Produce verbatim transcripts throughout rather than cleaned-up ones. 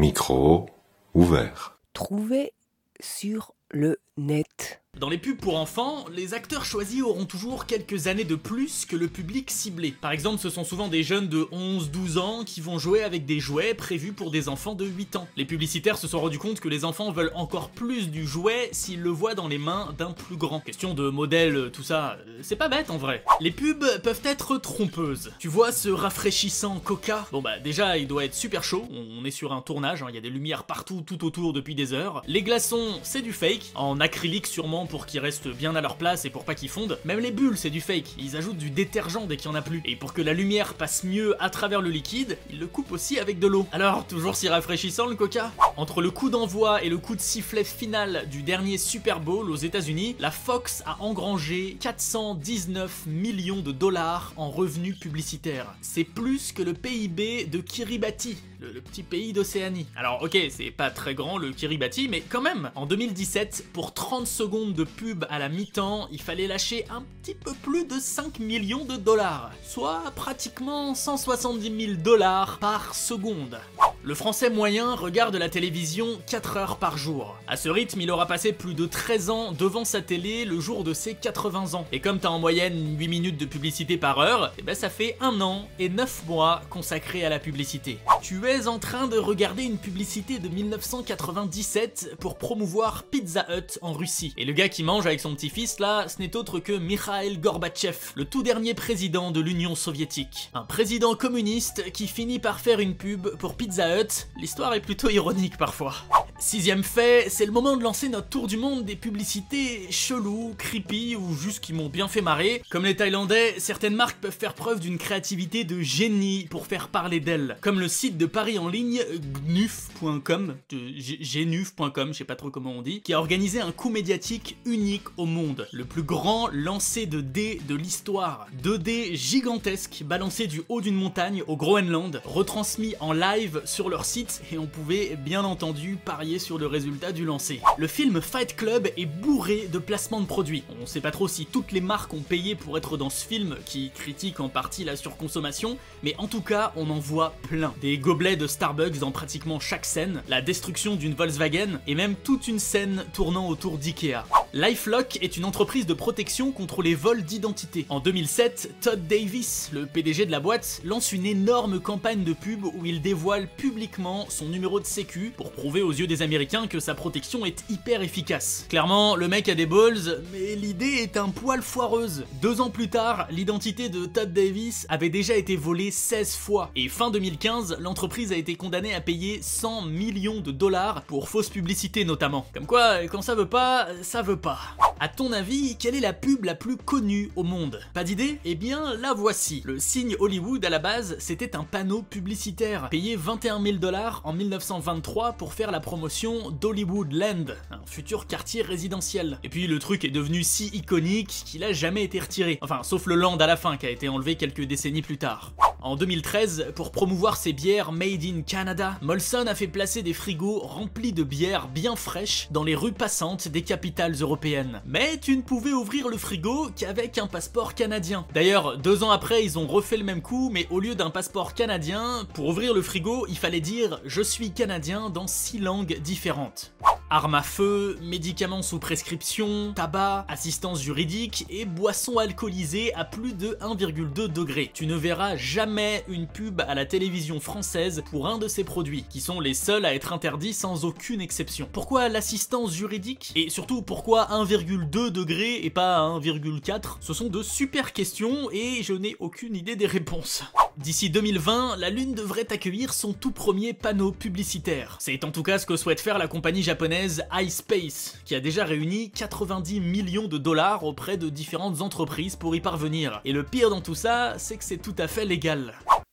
Micro ouvert. Trouvé sur le net. Dans les pubs pour enfants, les acteurs choisis auront toujours quelques années de plus que le public ciblé. Par exemple, ce sont souvent des jeunes de onze douze ans qui vont jouer avec des jouets prévus pour des enfants de huit ans. Les publicitaires se sont rendus compte que les enfants veulent encore plus du jouet s'ils le voient dans les mains d'un plus grand. Question de modèle, tout ça, c'est pas bête en vrai. Les pubs peuvent être trompeuses. Tu vois ce rafraîchissant Coca? Bon bah déjà, il doit être super chaud, on est sur un tournage, il hein, y a des lumières partout tout autour depuis des heures. Les glaçons, c'est du fake, en acrylique sûrement pour qu'ils restent bien à leur place et pour pas qu'ils fondent. Même les bulles, c'est du fake, ils ajoutent du détergent dès qu'il y en a plus. Et pour que la lumière passe mieux à travers le liquide, ils le coupent aussi avec de l'eau. Alors, toujours si rafraîchissant le Coca? Entre le coup d'envoi et le coup de sifflet final du dernier Super Bowl aux États-Unis, la Fox a engrangé quatre cent dix-neuf millions de dollars en revenus publicitaires. C'est plus que le P I B de Kiribati, le, le petit pays d'Océanie. Alors ok, c'est pas très grand le Kiribati, mais quand même, en deux mille dix-sept, pour trente secondes de pub à la mi-temps, il fallait lâcher un petit peu plus de cinq millions de dollars, soit pratiquement cent soixante-dix mille dollars par seconde. Le français moyen regarde la télévision quatre heures par jour. À ce rythme, il aura passé plus de treize ans devant sa télé le jour de ses quatre-vingts ans. Et comme t'as en moyenne huit minutes de publicité par heure, et ben ça fait un an et neuf mois consacrés à la publicité. Tu es en train de regarder une publicité de mille neuf cent quatre-vingt-dix-sept pour promouvoir Pizza Hut en Russie. Et le gars qui mange avec son petit-fils là, ce n'est autre que Mikhail Gorbatchev, le tout dernier président de l'Union soviétique. Un président communiste qui finit par faire une pub pour Pizza Hut. L'histoire est plutôt ironique parfois. Sixième fait, c'est le moment de lancer notre tour du monde des publicités cheloues, creepy ou juste qui m'ont bien fait marrer. Comme les Thaïlandais, certaines marques peuvent faire preuve d'une créativité de génie pour faire parler d'elles. Comme le site de paris en ligne gnuf point com, gnuf point com, je sais pas trop comment on dit, qui a organisé un coup médiatique unique au monde. Le plus grand lancer de dés de l'histoire. deux dés gigantesques balancés du haut d'une montagne au Groenland, retransmis en live sur leur site et on pouvait bien entendu parier sur le résultat du lancer. Le film Fight Club est bourré de placements de produits. On sait pas trop si toutes les marques ont payé pour être dans ce film qui critique en partie la surconsommation, mais en tout cas on en voit plein. Des gobelets de Starbucks dans pratiquement chaque scène, la destruction d'une Volkswagen et même toute une scène tournant autour d'Ikea. LifeLock est une entreprise de protection contre les vols d'identité. En deux mille sept, Todd Davis, le P D G de la boîte, lance une énorme campagne de pub où il dévoile publiquement son numéro de sécu pour prouver aux yeux des Américains que sa protection est hyper efficace. Clairement, le mec a des balls, mais l'idée est un poil foireuse. Deux ans plus tard, l'identité de Todd Davis avait déjà été volée seize fois. Et fin deux mille quinze, l'entreprise a été condamnée à payer cent millions de dollars pour fausse publicité notamment. Comme quoi, quand ça veut pas, ça veut pas. À ton avis, quelle est la pub la plus connue au monde? Pas d'idée? Eh bien, la voici. Le signe Hollywood, à la base, c'était un panneau publicitaire, payé vingt et un mille dollars en mille neuf cent vingt-trois pour faire la promotion d'Hollywood Land, un futur quartier résidentiel. Et puis le truc est devenu si iconique qu'il a jamais été retiré. Enfin, sauf le Land à la fin, qui a été enlevé quelques décennies plus tard. En deux mille treize, pour promouvoir ses bières Made in Canada, Molson a fait placer des frigos remplis de bières bien fraîches dans les rues passantes des capitales européennes. Mais tu ne pouvais ouvrir le frigo qu'avec un passeport canadien. D'ailleurs, deux ans après, ils ont refait le même coup, mais au lieu d'un passeport canadien, pour ouvrir le frigo, il fallait dire « Je suis canadien » dans six langues différentes. Armes à feu, médicaments sous prescription, tabac, assistance juridique et boissons alcoolisées à plus de un virgule deux degrés. Tu ne verras jamais une pub à la télévision française pour un de ces produits, qui sont les seuls à être interdits sans aucune exception. Pourquoi l'assistance juridique? Et surtout, pourquoi un virgule deux degrés et pas un virgule quatre? Ce sont de super questions et je n'ai aucune idée des réponses. D'ici deux mille vingt, la Lune devrait accueillir son tout premier panneau publicitaire. C'est en tout cas ce que souhaite faire la compagnie japonaise iSpace, qui a déjà réuni quatre-vingt-dix millions de dollars auprès de différentes entreprises pour y parvenir. Et le pire dans tout ça, c'est que c'est tout à fait légal.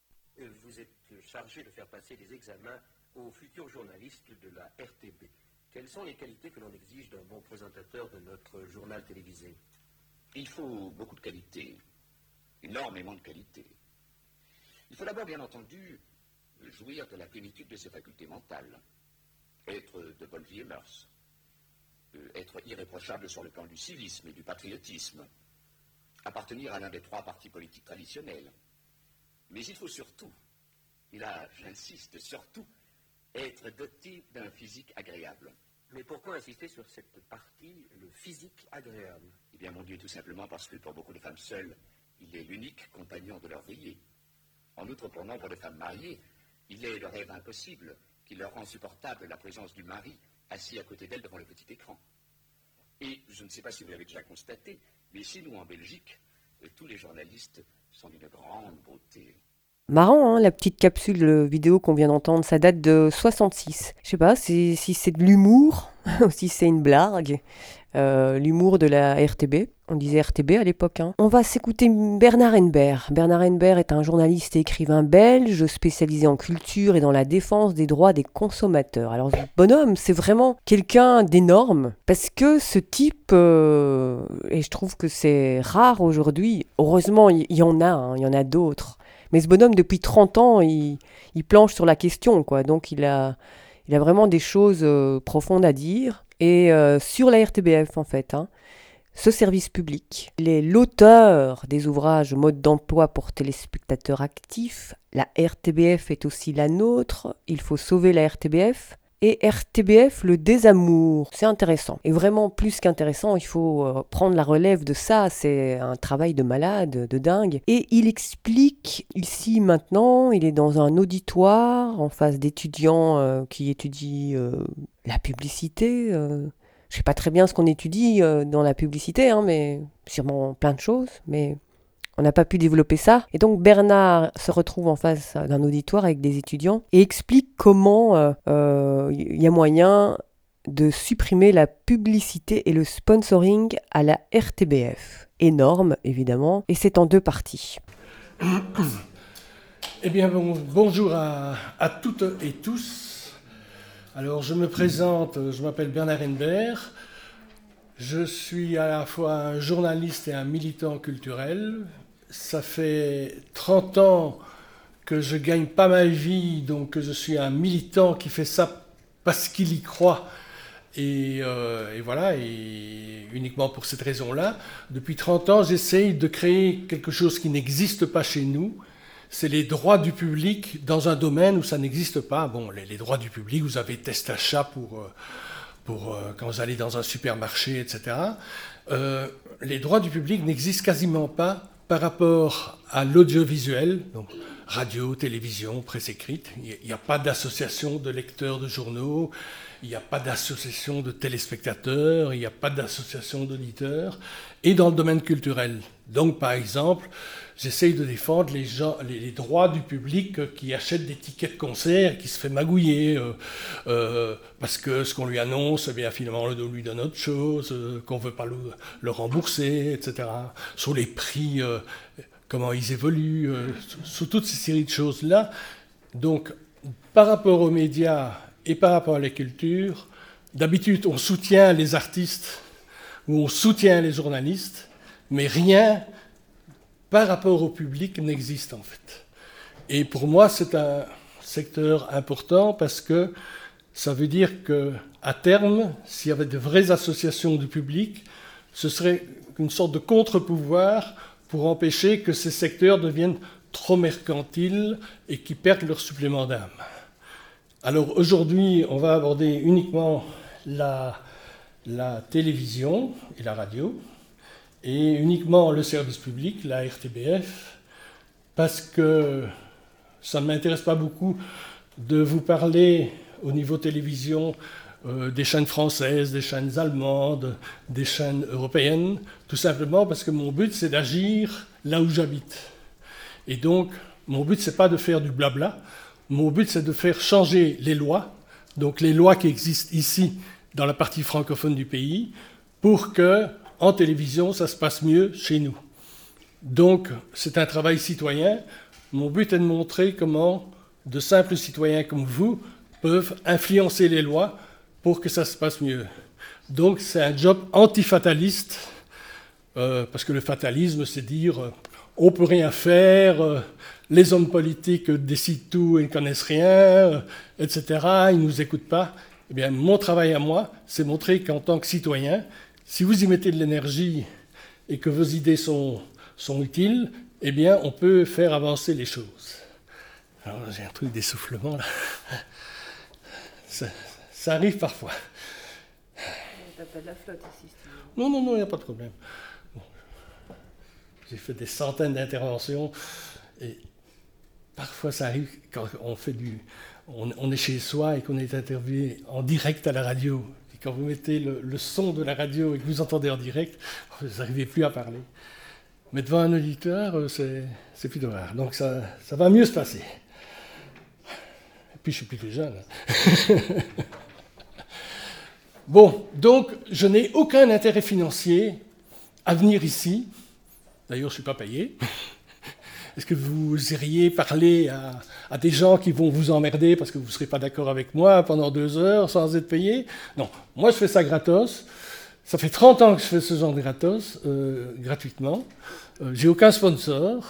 Vous êtes chargé de faire passer des examens aux futurs journalistes de la R T B. Quelles sont les qualités que l'on exige d'un bon présentateur de notre journal télévisé? Il faut beaucoup de qualité, énormément de qualité. Il faut d'abord, bien entendu, jouir de la plénitude de ses facultés mentales, être de bonne vie et mœurs, être irréprochable sur le plan du civisme et du patriotisme, appartenir à l'un des trois partis politiques traditionnels. Mais il faut surtout, et là j'insiste surtout, être doté d'un physique agréable. Mais pourquoi insister sur cette partie, le physique agréable? Eh bien, mon Dieu, tout simplement parce que pour beaucoup de femmes seules, il est l'unique compagnon de leur veillée. En outre, pour nombre de femmes mariées, il est le rêve impossible qui leur rend supportable la présence du mari assis à côté d'elle devant le petit écran. Et je ne sais pas si vous l'avez déjà constaté, mais chez nous en Belgique, tous les journalistes sont d'une grande beauté. Marrant, hein, la petite capsule vidéo qu'on vient d'entendre, ça date de soixante-six. Je sais pas si, si c'est de l'humour ou si c'est une blague. Euh, l'humour de la R T B. On disait R T B à l'époque. Hein. On va s'écouter Bernard Henneberg. Bernard Henneberg est un journaliste et écrivain belge spécialisé en culture et dans la défense des droits des consommateurs. Alors ce bonhomme, c'est vraiment quelqu'un d'énorme parce que ce type, euh, et je trouve que c'est rare aujourd'hui, heureusement il y, y en a, hein, il y en a d'autres. Mais ce bonhomme, depuis trente ans, il, il planche sur la question, quoi. Donc, il a, il a vraiment des choses euh, profondes à dire. Et euh, sur la R T B F, en fait, hein, ce service public, il est l'auteur des ouvrages Mode d'emploi pour téléspectateurs actifs. La R T B F est aussi la nôtre. Il faut sauver la R T B F. Et R T B F, le désamour, c'est intéressant. Et vraiment, plus qu'intéressant, il faut euh, prendre la relève de ça. C'est un travail de malade, de dingue. Et il explique ici, maintenant, il est dans un auditoire en face d'étudiants euh, qui étudient euh, la publicité. Euh, je ne sais pas très bien ce qu'on étudie euh, dans la publicité, hein, mais sûrement plein de choses. Mais on n'a pas pu développer ça. Et donc Bernard se retrouve en face d'un auditoire avec des étudiants et explique comment il euh, euh, y a moyen de supprimer la publicité et le sponsoring à la R T B F. Énorme, évidemment, et c'est en deux parties. Eh bien, bon, bonjour à, à toutes et tous. Alors, je me présente, je m'appelle Bernard Henneberg. Je suis à la fois un journaliste et un militant culturel. Ça fait trente ans que je gagne pas ma vie, donc je suis un militant qui fait ça parce qu'il y croit. Et, euh, et voilà, et uniquement pour cette raison-là. Depuis trente ans, j'essaye de créer quelque chose qui n'existe pas chez nous. C'est les droits du public dans un domaine où ça n'existe pas. Bon, les, les droits du public, vous avez test achat pour... Euh, pour euh, quand vous allez dans un supermarché, et cetera. Euh, les droits du public n'existent quasiment pas par rapport à l'audiovisuel, donc radio, télévision, presse écrite. Il n'y a pas d'association de lecteurs de journaux, il n'y a pas d'association de téléspectateurs, il n'y a pas d'association d'auditeurs. Et dans le domaine culturel. Donc, par exemple, j'essaye de défendre les, gens, les, les droits du public qui achète des tickets de concert, qui se fait magouiller, euh, euh, parce que ce qu'on lui annonce, eh bien, finalement, on lui donne autre chose, euh, qu'on ne veut pas le, le rembourser, et cetera. Sur les prix, euh, comment ils évoluent, euh, sur toutes ces séries de choses-là. Donc, par rapport aux médias et par rapport à la culture, d'habitude, on soutient les artistes ou on soutient les journalistes, mais rien par rapport au public n'existe en fait. Et pour moi, c'est un secteur important parce que ça veut dire qu'à terme, s'il y avait de vraies associations du public, ce serait une sorte de contre-pouvoir pour empêcher que ces secteurs deviennent trop mercantiles et qu'ils perdent leur supplément d'âme. Alors aujourd'hui, on va aborder uniquement la, la télévision et la radio, et uniquement le service public, la R T B F, parce que ça ne m'intéresse pas beaucoup de vous parler au niveau télévision euh, des chaînes françaises, des chaînes allemandes, des chaînes européennes, tout simplement parce que mon but, c'est d'agir là où j'habite. Et donc, mon but, c'est pas de faire du blabla, mon but, c'est de faire changer les lois, donc les lois qui existent ici, dans la partie francophone du pays, pour que en télévision, ça se passe mieux chez nous. Donc, c'est un travail citoyen. Mon but est de montrer comment de simples citoyens comme vous peuvent influencer les lois pour que ça se passe mieux. Donc, c'est un job antifataliste, euh, parce que le fatalisme, c'est dire euh, on ne peut rien faire, euh, les hommes politiques décident tout et ne connaissent rien, euh, et cetera, ils ne nous écoutent pas. Eh bien, mon travail à moi, c'est montrer qu'en tant que citoyen, si vous y mettez de l'énergie et que vos idées sont, sont utiles, eh bien, on peut faire avancer les choses. Alors, j'ai un truc d'essoufflement, là. ça, ça arrive parfois. On t'appelle la flotte ici. Si tu veux. Non, non, non, il n'y a pas de problème. Bon. J'ai fait des centaines d'interventions et parfois ça arrive quand on fait du, on, on est chez soi et qu'on est interviewé en direct à la radio. Et quand vous mettez le, le son de la radio et que vous entendez en direct, vous n'arrivez plus à parler. Mais devant un auditeur, c'est, c'est plutôt rare. Donc ça, ça va mieux se passer. Et puis je suis plutôt jeune. Bon, donc je n'ai aucun intérêt financier à venir ici. D'ailleurs, je ne suis pas payé. Est-ce que vous iriez parler à, à des gens qui vont vous emmerder parce que vous ne serez pas d'accord avec moi pendant deux heures sans être payé? Non, moi je fais ça gratos. Ça fait trente ans que je fais ce genre de gratos, euh, gratuitement. Euh, j'ai aucun sponsor.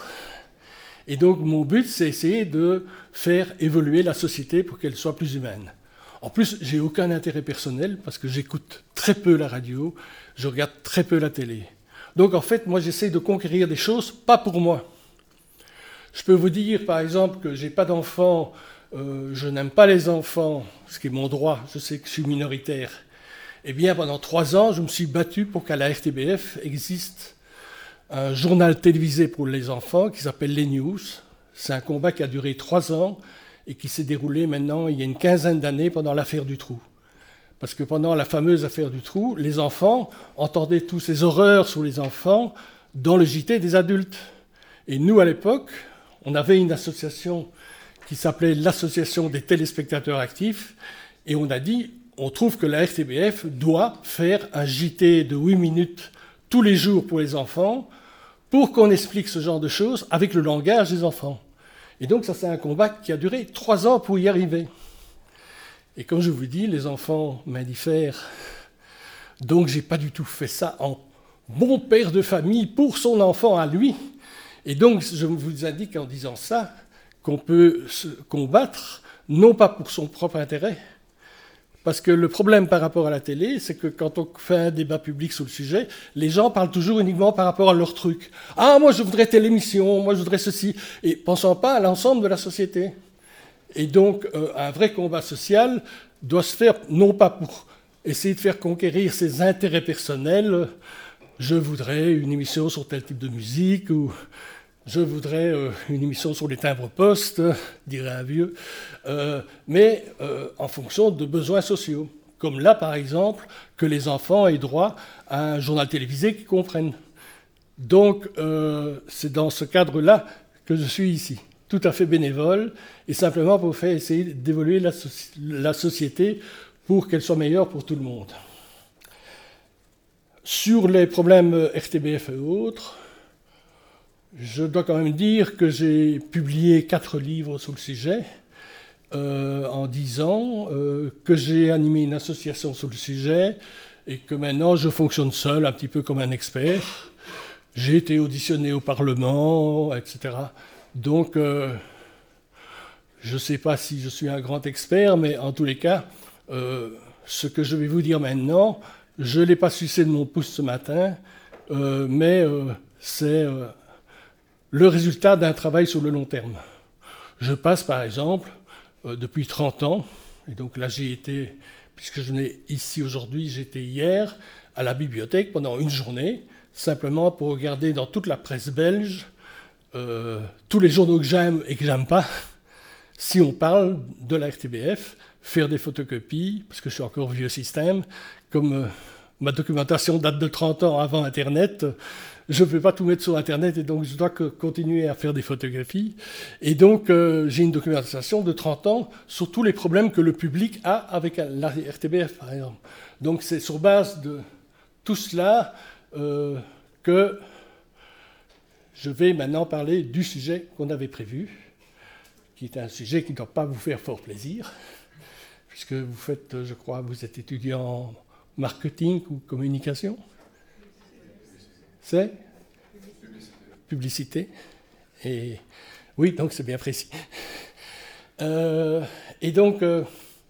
Et donc mon but, c'est essayer de faire évoluer la société pour qu'elle soit plus humaine. En plus, j'ai aucun intérêt personnel parce que j'écoute très peu la radio, je regarde très peu la télé. Donc en fait, moi j'essaie de conquérir des choses, pas pour moi. Je peux vous dire par exemple que j'ai pas d'enfants, euh, je n'aime pas les enfants, ce qui est mon droit, je sais que je suis minoritaire. Eh bien pendant trois ans, je me suis battu pour qu'à la R T B F existe un journal télévisé pour les enfants qui s'appelle Les News. C'est un combat qui a duré trois ans et qui s'est déroulé maintenant il y a une quinzaine d'années pendant l'affaire du trou. Parce que pendant la fameuse affaire du trou, les enfants entendaient tous ces horreurs sur les enfants dans le J T des adultes. Et nous, à l'époque, on avait une association qui s'appelait l'Association des téléspectateurs actifs, et on a dit, on trouve que la R T B F doit faire un J T de huit minutes tous les jours pour les enfants, pour qu'on explique ce genre de choses avec le langage des enfants. Et donc ça, c'est un combat qui a duré trois ans pour y arriver. Et comme je vous dis, les enfants m'indiffèrent. Donc j'ai pas du tout fait ça en bon père de famille pour son enfant à lui. Et donc je vous indique en disant ça qu'on peut se combattre, non pas pour son propre intérêt, parce que le problème par rapport à la télé, c'est que quand on fait un débat public sur le sujet, les gens parlent toujours uniquement par rapport à leur truc. « Ah, moi je voudrais telle émission, moi je voudrais ceci », et pensant pas à l'ensemble de la société. Et donc euh, un vrai combat social doit se faire, non pas pour essayer de faire conquérir ses intérêts personnels, je voudrais une émission sur tel type de musique, ou je voudrais euh, une émission sur les timbres-poste, dirait un vieux, euh, mais euh, en fonction de besoins sociaux. Comme là, par exemple, que les enfants aient droit à un journal télévisé qu'ils comprennent. Donc, euh, c'est dans ce cadre-là que je suis ici, tout à fait bénévole, et simplement pour faire essayer d'évoluer la, so- la société pour qu'elle soit meilleure pour tout le monde. Sur les problèmes R T B F et autres, je dois quand même dire que j'ai publié quatre livres sur le sujet euh, en dix ans, euh, que j'ai animé une association sur le sujet et que maintenant je fonctionne seul, un petit peu comme un expert. J'ai été auditionné au Parlement, et cetera. Donc, euh, je ne sais pas si je suis un grand expert, mais en tous les cas, euh, ce que je vais vous dire maintenant, je ne l'ai pas sucé de mon pouce ce matin, euh, mais euh, c'est... Euh, le résultat d'un travail sur le long terme. Je passe, par exemple, euh, depuis trente ans, et donc là j'ai été, puisque je venais ici aujourd'hui, j'étais hier à la bibliothèque pendant une journée, simplement pour regarder dans toute la presse belge euh, tous les journaux que j'aime et que j'aime pas, si on parle de la R T B F, faire des photocopies, parce que je suis encore vieux système, comme euh, ma documentation date de trente ans avant Internet, je ne peux pas tout mettre sur Internet et donc je dois que continuer à faire des photographies. Et donc euh, j'ai une documentation de trente ans sur tous les problèmes que le public a avec la R T B F, par exemple. Donc c'est sur base de tout cela euh, que je vais maintenant parler du sujet qu'on avait prévu, qui est un sujet qui ne doit pas vous faire fort plaisir, puisque vous faites, je crois, vous êtes étudiant en marketing ou communication. C'est publicité. Et oui, donc c'est bien précis. Euh, et donc, euh,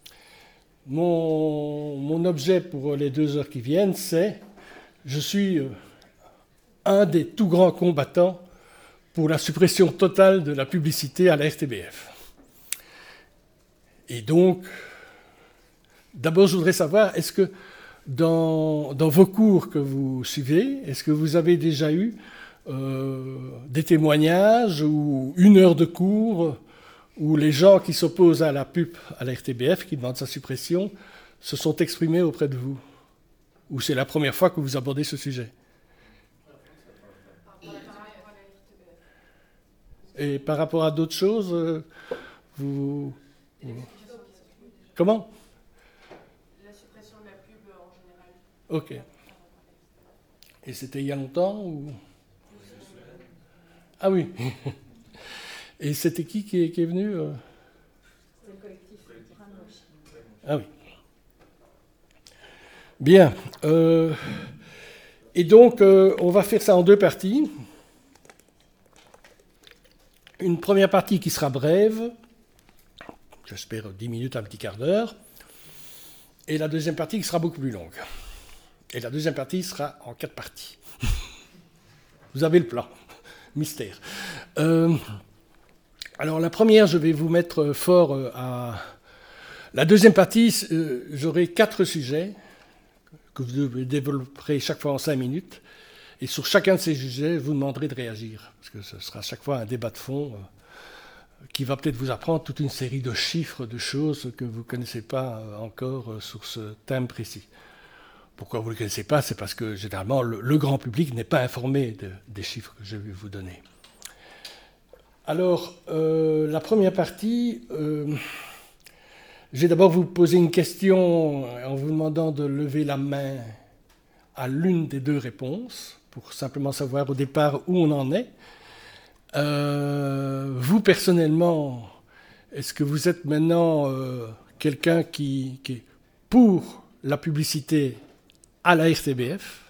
mon, mon objet pour les deux heures qui viennent, c'est, je suis euh, un des tout grands combattants pour la suppression totale de la publicité à la R T B F. Et donc, d'abord, je voudrais savoir, est-ce que dans, dans vos cours que vous suivez, est-ce que vous avez déjà eu euh, des témoignages ou une heure de cours où les gens qui s'opposent à la pub, à la R T B F, qui demandent sa suppression, se sont exprimés auprès de vous? Ou c'est la première fois que vous abordez ce sujet? Et par rapport à d'autres choses, euh, vous... Comment? La suppression de la pub en général. Ok. Et c'était il y a longtemps ou... Ah oui. Et c'était qui qui est, qui est venu euh... C'était le collectif Ranoche. Ah oui. Bien. Euh... Et donc, euh, on va faire ça en deux parties. Une première partie qui sera brève, j'espère dix minutes, un petit quart d'heure, et la deuxième partie qui sera beaucoup plus longue. Et la deuxième partie sera en quatre parties. Vous avez le plan. Mystère. Euh, alors la première, je vais vous mettre fort à... La deuxième partie, euh, j'aurai quatre sujets que vous développerez chaque fois en cinq minutes. Et sur chacun de ces sujets, je vous demanderai de réagir. Parce que ce sera à chaque fois un débat de fond euh, qui va peut-être vous apprendre toute une série de chiffres, de choses que vous ne connaissez pas euh, encore euh, sur ce thème précis. Pourquoi vous ne le connaissez pas? C'est parce que généralement, le, le grand public n'est pas informé de, des chiffres que je vais vous donner. Alors, euh, la première partie, euh, je vais d'abord vous poser une question en vous demandant de lever la main à l'une des deux réponses, pour simplement savoir au départ où on en est. Euh, vous, personnellement, est-ce que vous êtes maintenant euh, quelqu'un qui, qui est pour la publicité à la R T B F?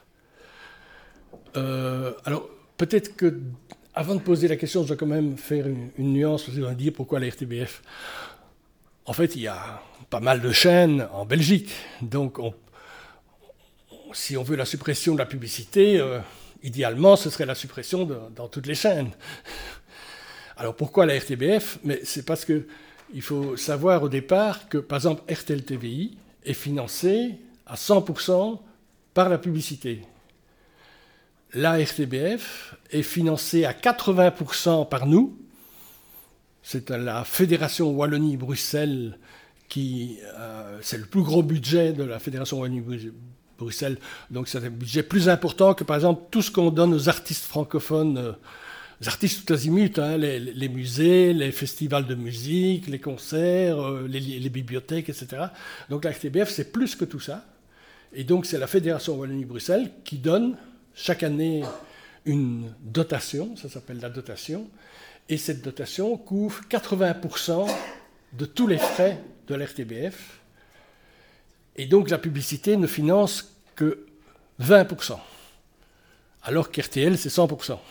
euh, Alors, peut-être que, avant de poser la question, je dois quand même faire une, une nuance, je dois dire pourquoi la R T B F. En fait, il y a pas mal de chaînes en Belgique, donc on si on veut la suppression de la publicité, euh, idéalement, ce serait la suppression de, dans toutes les chaînes. Alors pourquoi la R T B F? Mais c'est parce qu'il faut savoir au départ que, par exemple, R T L T V I est financé à cent pour cent par la publicité. La R T B F est financée à quatre-vingts pour cent par nous. C'est la Fédération Wallonie-Bruxelles qui... Euh, c'est le plus gros budget de la Fédération Wallonie-Bruxelles. Bruxelles. Donc c'est un budget plus important que, par exemple, tout ce qu'on donne aux artistes francophones, euh, aux artistes tout azimuts, hein, les, les musées, les festivals de musique, les concerts, euh, les, les bibliothèques, et cetera. Donc la R T B F, c'est plus que tout ça. Et donc c'est la Fédération Wallonie-Bruxelles qui donne chaque année une dotation, ça s'appelle la dotation, et cette dotation couvre quatre-vingts pour cent de tous les frais de la R T B F. Et donc la publicité ne finance que vingt pour cent, alors qu'R T L, c'est cent pour cent.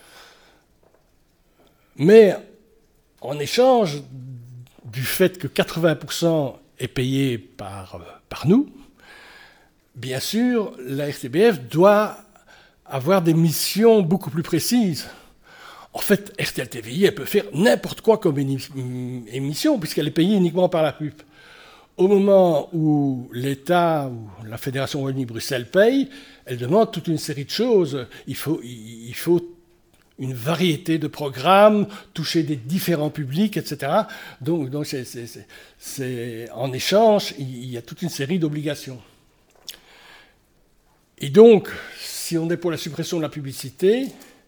Mais en échange du fait que quatre-vingts pour cent est payé par, par nous, bien sûr, la R T B F doit avoir des missions beaucoup plus précises. En fait, R T L T V I, elle peut faire n'importe quoi comme émission, puisqu'elle est payée uniquement par la pub. Au moment où l'État ou la Fédération Wallonie-Bruxelles paye, elle demande toute une série de choses. Il faut, il faut une variété de programmes, toucher des différents publics, et cetera. Donc, donc c'est, c'est, c'est, c'est, en échange, il y a toute une série d'obligations. Et donc, si on est pour la suppression de la publicité,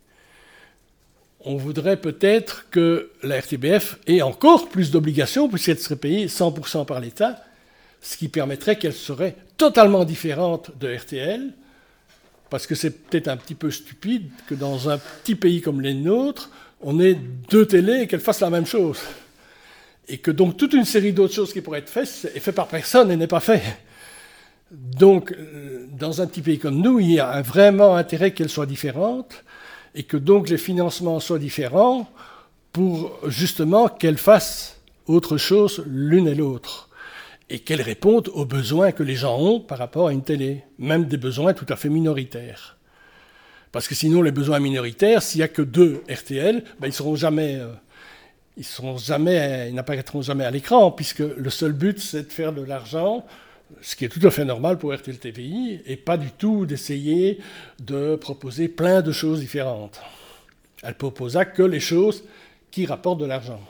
on voudrait peut-être que la R T B F ait encore plus d'obligations, puisqu'elle serait payée cent pour cent par l'État, ce qui permettrait qu'elle serait totalement différente de R T L, parce que c'est peut-être un petit peu stupide que dans un petit pays comme les nôtres, on ait deux télés et qu'elles fassent la même chose. Et que donc toute une série d'autres choses qui pourraient être faites est faite par personne et n'est pas fait. Donc, dans un petit pays comme nous, il y a un vraiment intérêt qu'elle soit différente, et que donc les financements soient différents pour justement qu'elles fassent autre chose l'une et l'autre, et qu'elles répondent aux besoins que les gens ont par rapport à une télé, même des besoins tout à fait minoritaires. Parce que sinon, les besoins minoritaires, s'il n'y a que deux R T L, ben, ils seront jamais, euh, ils seront jamais, ils n'apparaîtront jamais à l'écran, puisque le seul but, c'est de faire de l'argent ce qui est tout à fait normal pour R T L T V I, et pas du tout d'essayer de proposer plein de choses différentes. Elle proposa que les choses qui rapportent de l'argent.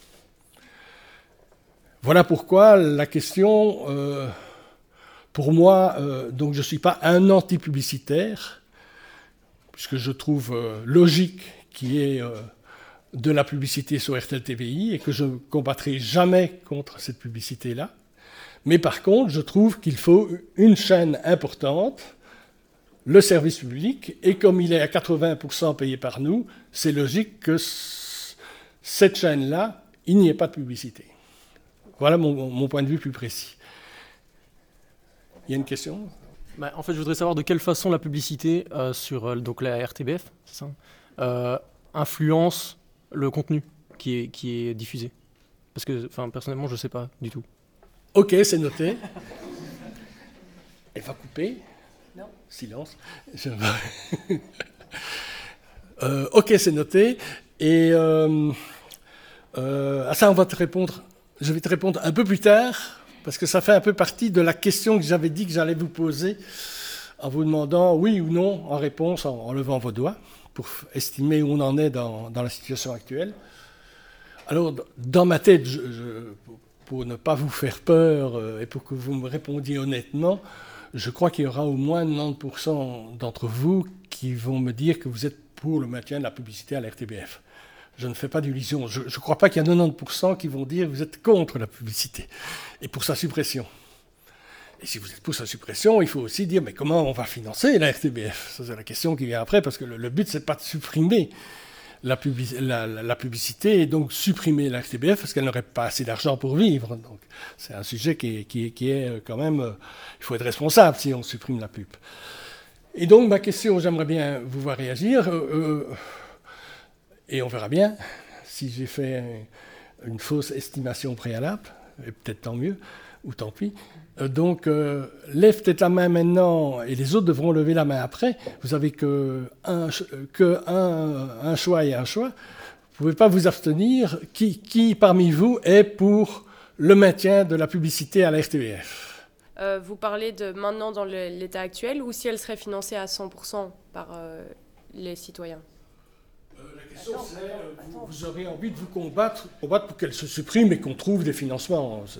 Voilà pourquoi la question, euh, pour moi, euh, donc je ne suis pas un anti-publicitaire, puisque je trouve euh, logique qu'il y ait euh, de la publicité sur R T L T V I et que je ne combattrai jamais contre cette publicité-là. Mais par contre, je trouve qu'il faut une chaîne importante, le service public, et comme il est à quatre-vingts pour cent payé par nous, c'est logique que c- cette chaîne-là, il n'y ait pas de publicité. Voilà mon, mon point de vue plus précis. Il y a une question ? Bah, en fait, je voudrais savoir de quelle façon la publicité euh, sur euh, donc la R T B F, c'est ça, euh, influence le contenu qui est, qui est diffusé. Parce que, enfin, personnellement, je ne sais pas du tout. Ok, c'est noté. Elle va couper. Non. Silence. Je... euh, ok, c'est noté. Et euh, euh, à ça, on va te répondre. Je vais te répondre un peu plus tard, parce que ça fait un peu partie de la question que j'avais dit que j'allais vous poser, en vous demandant oui ou non en réponse, en, en levant vos doigts, pour estimer où on en est dans, dans la situation actuelle. Alors, dans ma tête, je, je, pour ne pas vous faire peur euh, et pour que vous me répondiez honnêtement, je crois qu'il y aura au moins quatre-vingt-dix pour cent d'entre vous qui vont me dire que vous êtes pour le maintien de la publicité à la R T B F. Je ne fais pas d'illusion. Je ne crois pas qu'il y a quatre-vingt-dix pour cent qui vont dire que vous êtes contre la publicité et pour sa suppression. Et si vous êtes pour sa suppression, il faut aussi dire mais comment on va financer la R T B F ? Ça, c'est la question qui vient après, parce que le, le but, ce n'est pas de supprimer La, publici- la, la, la publicité et donc supprimer la R T B F parce qu'elle n'aurait pas assez d'argent pour vivre. Donc, c'est un sujet qui est, qui est, qui est quand même... Euh, il faut être responsable si on supprime la pub. Et donc, ma question, j'aimerais bien vous voir réagir. Euh, euh, et on verra bien si j'ai fait une fausse estimation préalable. Et peut-être tant mieux, ou tant pis. Euh, donc, euh, lève peut-être la main maintenant, et les autres devront lever la main après. Vous n'avez que, un, que un, un choix et un choix. Vous ne pouvez pas vous abstenir. Qui, qui parmi vous est pour le maintien de la publicité à la R T B F ? Euh, vous parlez de maintenant dans le- l'état actuel ou si elle serait financée à cent pour cent par euh, les citoyens ? Euh, la question c'est, euh, vous, vous aurez envie de vous combattre, combattre pour qu'elle se supprime et qu'on trouve des financements. C'est-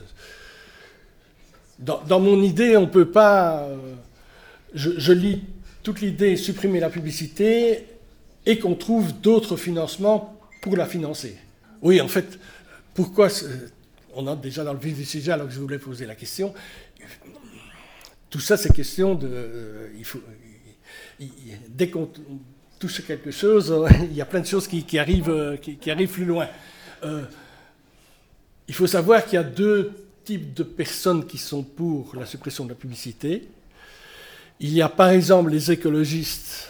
Dans, dans mon idée, on ne peut pas... Euh, je, je lis toute l'idée, supprimer la publicité et qu'on trouve d'autres financements pour la financer. Oui, en fait, pourquoi... On entre déjà dans le vif du sujet alors que je voulais poser la question. Tout ça, c'est question de... Euh, il faut, il, il, dès qu'on touche à quelque chose, euh, il y a plein de choses qui, qui, arrivent, euh, qui, qui arrivent plus loin. Euh, il faut savoir qu'il y a deux types de personnes qui sont pour la suppression de la publicité. Il y a par exemple les écologistes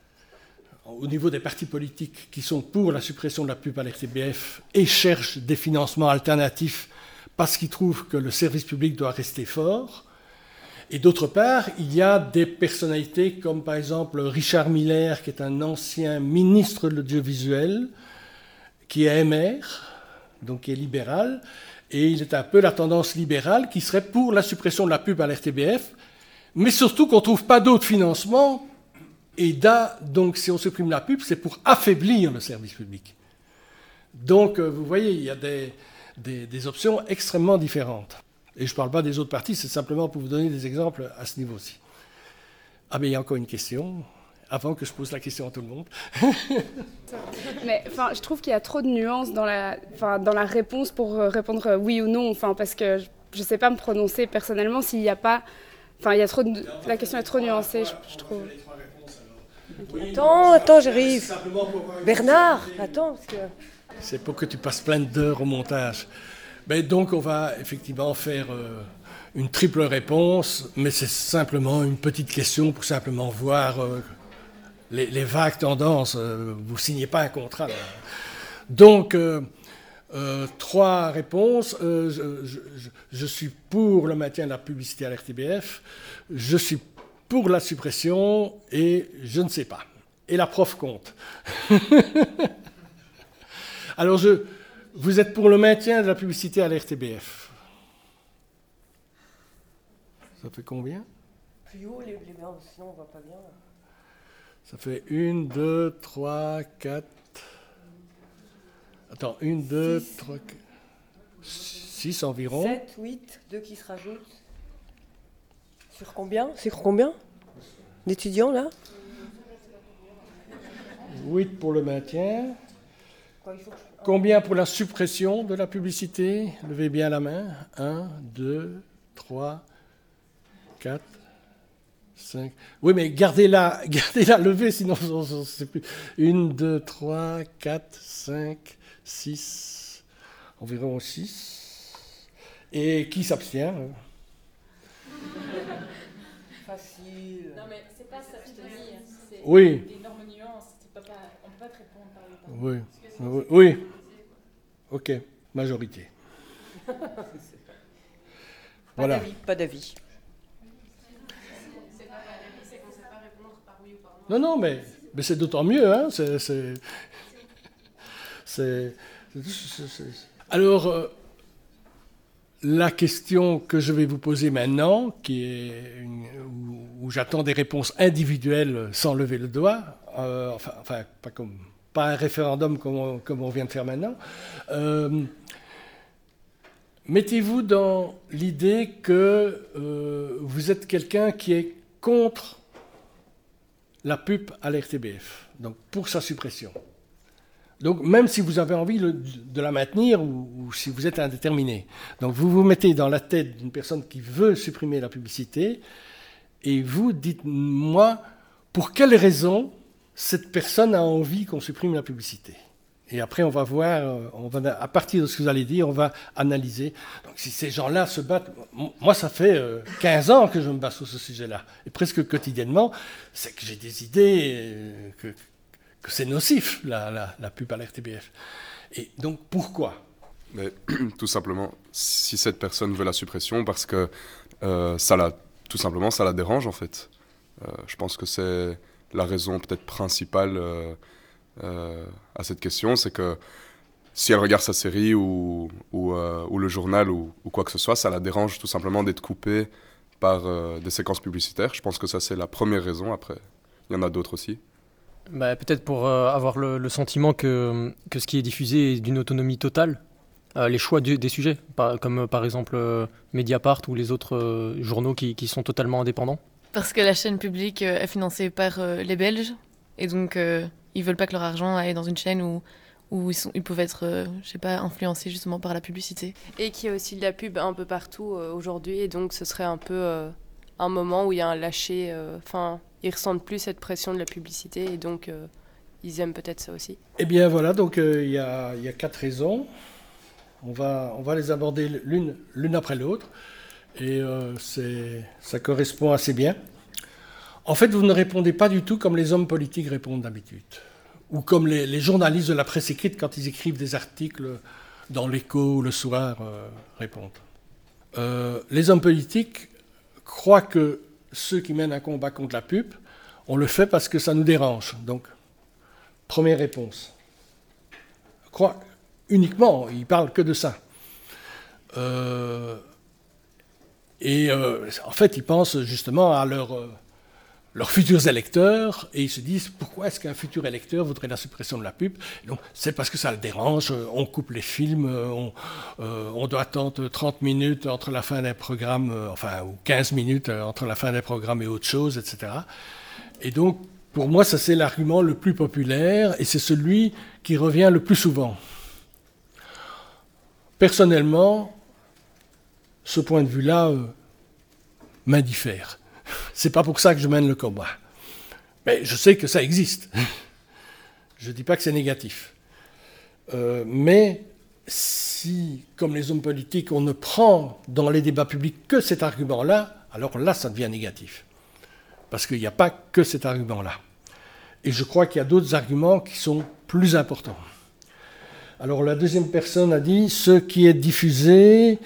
au niveau des partis politiques qui sont pour la suppression de la pub à la R T B F et cherchent des financements alternatifs parce qu'ils trouvent que le service public doit rester fort. Et d'autre part, il y a des personnalités comme par exemple Richard Miller, qui est un ancien ministre de l'audiovisuel, qui est M R, donc qui est libéral, et il est un peu la tendance libérale qui serait pour la suppression de la pub à la R T B F, mais surtout qu'on ne trouve pas d'autres financements. Et là, donc, si on supprime la pub, c'est pour affaiblir le service public. Donc, vous voyez, il y a des, des, des options extrêmement différentes. Et je ne parle pas des autres partis, c'est simplement pour vous donner des exemples à ce niveau-ci. Ah, mais il y a encore une question, avant que je pose la question à tout le monde. Mais enfin, je trouve qu'il y a trop de nuances dans la, enfin, dans la réponse pour répondre oui ou non. Enfin, parce que je ne sais pas me prononcer personnellement s'il n'y a pas... Enfin, il y a trop de, la question est trop nuancée, je, je trouve. Attends, attends, j'arrive. Bernard, attends. Parce que... C'est pour que tu passes plein d'heures au montage. Mais donc, on va effectivement faire euh, une triple réponse, mais c'est simplement une petite question pour simplement voir euh, les, les vagues tendances. Euh, vous ne signez pas un contrat. Là. Donc, euh, euh, trois réponses. Euh, je, je, je suis pour le maintien de la publicité à la R T B F. Je suis pour la suppression et je ne sais pas. Et la prof compte. Alors, je, vous êtes pour le maintien de la publicité à la R T B F. Ça fait combien? Plus haut, les, les mains, sinon on voit pas bien. Ça fait une, deux, trois, quatre... Attends, une, deux, Six. trois, quatre... Six environ. sept, huit, deux qui se rajoutent. Sur combien? Sur combien d'étudiants là? huit pour le maintien. Quoi, il faut que je- Combien pour la suppression de la publicité? Levez bien la main. un, deux, trois, quatre, cinq... Oui, mais gardez-la, gardez-la levée, sinon on ne sait plus. un, deux, trois, quatre, cinq, six... Environ six. Et qui s'abstient? Facile. Non, mais c'est pas s'abstenir, c'est Oui. d'énormes nuances. C'est pas, pas, on peut pas te répondre par le par. Oui. Oui. Oui. Ok, majorité. Pas Voilà. d'avis, pas d'avis. C'est pas l'avis, c'est qu'on ne sait pas répondre par oui ou par Non, non. non, mais, mais c'est d'autant mieux. Hein, c'est, c'est, c'est, c'est, c'est- Alors, euh, la question que je vais vous poser maintenant, qui est une- où, où j'attends des réponses individuelles sans lever le doigt, euh, enfin, enfin, pas comme pas un référendum comme on, comme on vient de faire maintenant. Euh, mettez-vous dans l'idée que euh, vous êtes quelqu'un qui est contre la pub à l'R T B F, donc pour sa suppression. Donc même si vous avez envie le- de la maintenir ou, ou si vous êtes indéterminé. Donc vous vous mettez dans la tête d'une personne qui veut supprimer la publicité et vous dites-moi pour quelle raison cette personne a envie qu'on supprime la publicité. Et après on va voir, euh, on va, à partir de ce que vous allez dire, on va analyser. Donc si ces gens-là se battent, m- moi ça fait euh, quinze ans que je me bats sur ce sujet-là, et presque quotidiennement, c'est que j'ai des idées euh, que, que c'est nocif, la, la, la pub à l'R T B F. Et donc pourquoi? Mais tout simplement, si cette personne veut la suppression, parce que euh, ça la, tout simplement, ça la dérange en fait. Euh, je pense que c'est la raison peut-être principale euh, euh, à cette question, c'est que si elle regarde sa série ou, ou, euh, ou le journal ou, ou quoi que ce soit, ça la dérange tout simplement d'être coupée par euh, des séquences publicitaires. Je pense que ça c'est la première raison. Après, il y en a d'autres aussi. Bah, peut-être pour euh, avoir le, le sentiment que, que ce qui est diffusé est d'une autonomie totale. Euh, les choix du- des sujets, par- comme euh, par exemple euh, Mediapart ou les autres euh, journaux qui, qui sont totalement indépendants. Parce que la chaîne publique euh, est financée par euh, les Belges, et donc euh, ils veulent pas que leur argent aille dans une chaîne où, où ils, sont, ils peuvent être, euh, je sais pas, influencés justement par la publicité. Et qu'il y a aussi de la pub un peu partout euh, aujourd'hui, et donc ce serait un peu euh, un moment où il y a un lâcher. Enfin, ils ressentent plus cette pression de la publicité, et donc euh, ils aiment peut-être ça aussi. Eh bien voilà, donc euh, il y a, il y a quatre raisons. On va, on va les aborder l'une, l'une après l'autre. Et euh, c'est, ça correspond assez bien. En fait, vous ne répondez pas du tout comme les hommes politiques répondent d'habitude. Ou comme les, les journalistes de la presse écrite, quand ils écrivent des articles dans l'Écho ou le soir, euh, répondent. Euh, les hommes politiques croient que ceux qui mènent un combat contre la pub, on le fait parce que ça nous dérange. Donc, première réponse. Croient uniquement, ils parlent que de ça. Euh, et euh, en fait, ils pensent justement à leur, euh, leurs futurs électeurs et ils se disent pourquoi est-ce qu'un futur électeur voudrait la suppression de la pub? Et donc, c'est parce que ça le dérange, on coupe les films, on, euh, on doit attendre trente minutes entre la fin d'un programme, euh, enfin, ou quinze minutes entre la fin d'un programme et autre chose, et cetera. Et donc, pour moi, ça c'est l'argument le plus populaire et c'est celui qui revient le plus souvent. Personnellement, ce point de vue-là euh, m'indiffère. C'est pas pour ça que je mène le combat. Mais je sais que ça existe. Je ne dis pas que c'est négatif. Euh, mais si, comme les hommes politiques, on ne prend dans les débats publics que cet argument-là, alors là, ça devient négatif. Parce qu'il n'y a pas que cet argument-là. Et je crois qu'il y a d'autres arguments qui sont plus importants. Alors la deuxième personne a dit, ce qui est diffusé,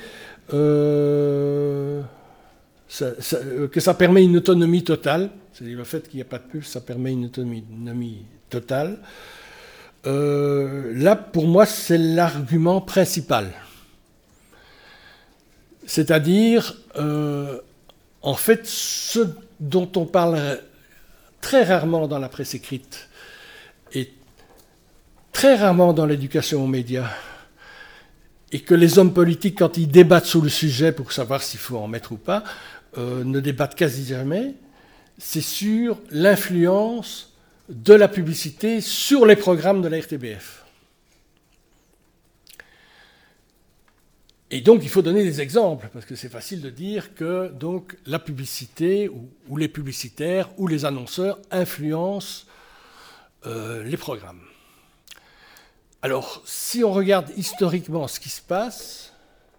euh, ça, ça, euh, que ça permet une autonomie totale, c'est-à-dire le fait qu'il n'y a pas de pub, ça permet une autonomie, autonomie totale. Euh, là, pour moi, c'est l'argument principal. C'est-à-dire, euh, en En fait, ce dont on parle très rarement dans la presse écrite et très rarement dans l'éducation aux médias, et que les hommes politiques, quand ils débattent sur le sujet pour savoir s'il faut en mettre ou pas, euh, ne débattent quasi jamais, c'est sur l'influence de la publicité sur les programmes de la R T B F. Et donc, il faut donner des exemples, parce que c'est facile de dire que donc, la publicité, ou, ou les publicitaires, ou les annonceurs influencent euh, les programmes. Alors, si on regarde historiquement ce qui se passe,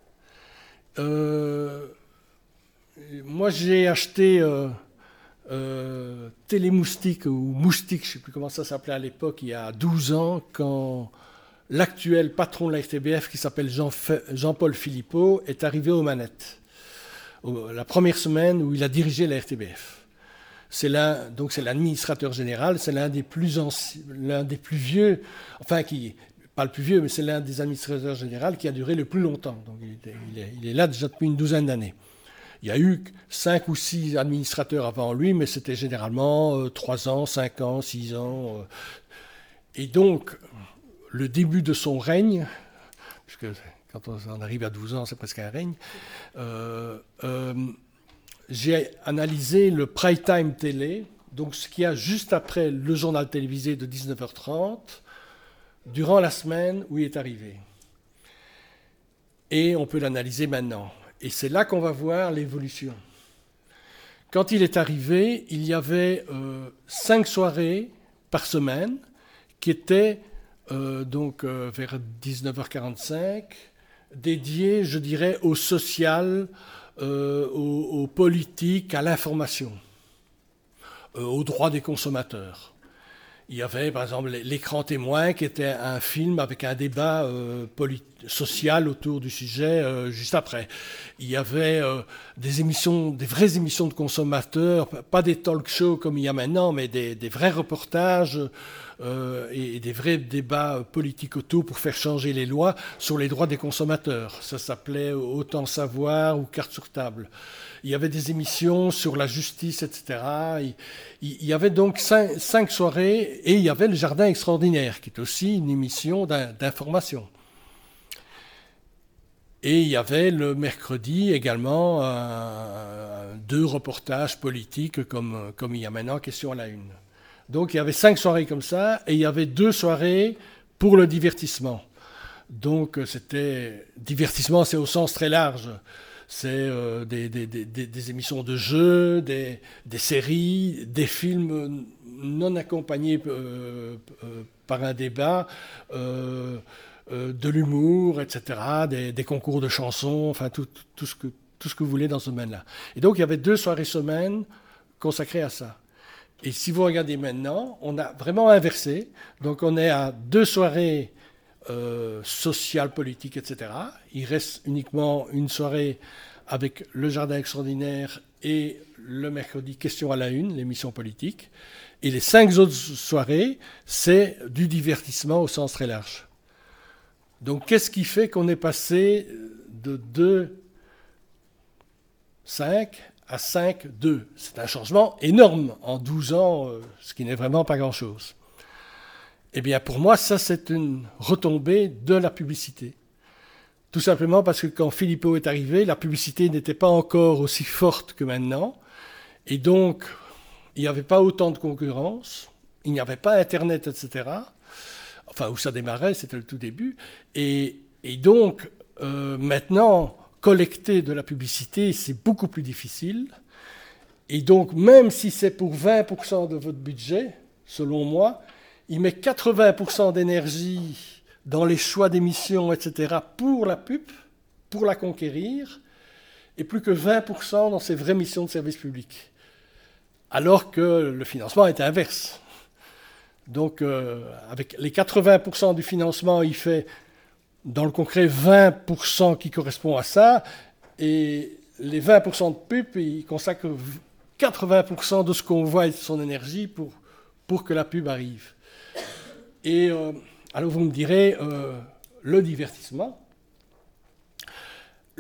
euh, moi j'ai acheté euh, euh, Télémoustique, ou Moustique, je ne sais plus comment ça s'appelait à l'époque, il y a douze ans, quand l'actuel patron de la R T B F, qui s'appelle Jean, Jean-Paul Philippot, est arrivé aux manettes. La première semaine où il a dirigé la R T B F. C'est l'un, donc c'est l'administrateur général, c'est l'un des plus anciens, l'un des plus vieux, enfin qui, pas le plus vieux, mais c'est l'un des administrateurs généraux qui a duré le plus longtemps. Donc il est, il est, il est là déjà depuis une douzaine d'années. Il y a eu cinq ou six administrateurs avant lui, mais c'était généralement euh, trois ans, cinq ans, six ans. Euh. Et donc, le début de son règne, puisque quand on arrive à douze ans, c'est presque un règne, euh, euh, j'ai analysé le prime time télé, donc ce qu'il y a juste après le journal télévisé de dix-neuf heures trente, durant la semaine où il est arrivé. Et on peut l'analyser maintenant. Et c'est là qu'on va voir l'évolution. Quand il est arrivé, il y avait euh, cinq soirées par semaine qui étaient euh, donc euh, vers dix-neuf heures quarante-cinq, dédiées, je dirais, au social, euh, aux, aux politiques, à l'information, euh, aux droits des consommateurs. Il y avait, par exemple, L'écran témoin, qui était un film avec un débat euh, social autour du sujet euh, juste après. Il y avait euh, des émissions, des vraies émissions de consommateurs, pas des talk shows comme il y a maintenant, mais des, des vrais reportages euh, et, et des vrais débats politiques autour pour faire changer les lois sur les droits des consommateurs. Ça s'appelait Autant savoir ou Carte sur table. Il y avait des émissions sur la justice, et cetera. Il, il y avait donc cinq, cinq soirées, et il y avait Le Jardin extraordinaire, qui est aussi une émission d'information. Et il y avait le mercredi également euh, deux reportages politiques, comme, comme il y a maintenant, Question à la une. Donc il y avait cinq soirées comme ça, et il y avait deux soirées pour le divertissement. Donc c'était divertissement, c'est au sens très large. C'est euh, des, des, des, des émissions de jeux, des, des séries, des films non accompagnés euh, euh, par un débat, euh, euh, de l'humour, et cetera, des, des concours de chansons, enfin tout, tout, ce que, tout ce que vous voulez dans ce domaine-là. Et donc il y avait deux soirées semaine consacrées à ça. Et si vous regardez maintenant, on a vraiment inversé. Donc on est à deux soirées Euh, social, politique, et cetera. Il reste uniquement une soirée avec Le Jardin extraordinaire et le mercredi Question à la une, l'émission politique. Et les cinq autres soirées, c'est du divertissement au sens très large. Donc qu'est-ce qui fait qu'on est passé de deux, cinq à cinq, deux? C'est un changement énorme en douze ans, euh, ce qui n'est vraiment pas grand-chose. Eh bien, pour moi, ça, c'est une retombée de la publicité. Tout simplement parce que quand Philippot est arrivé, la publicité n'était pas encore aussi forte que maintenant. Et donc, il n'y avait pas autant de concurrence. Il n'y avait pas Internet, et cetera. Enfin, où ça démarrait, c'était le tout début. Et, et donc, euh, maintenant, collecter de la publicité, c'est beaucoup plus difficile. Et donc, même si c'est pour vingt pour cent de votre budget, selon moi, il met quatre-vingts pour cent d'énergie dans les choix d'émissions, et cetera, pour la pub, pour la conquérir, et plus que vingt pour cent dans ses vraies missions de service public. Alors que le financement est inverse. Donc, euh, avec les quatre-vingts pour cent du financement, il fait, dans le concret, vingt pour cent qui correspond à ça, et les vingt pour cent de pub, il consacre quatre-vingts pour cent de ce qu'on voit et de son énergie pour, pour que la pub arrive. Et euh, alors vous me direz, euh, le divertissement.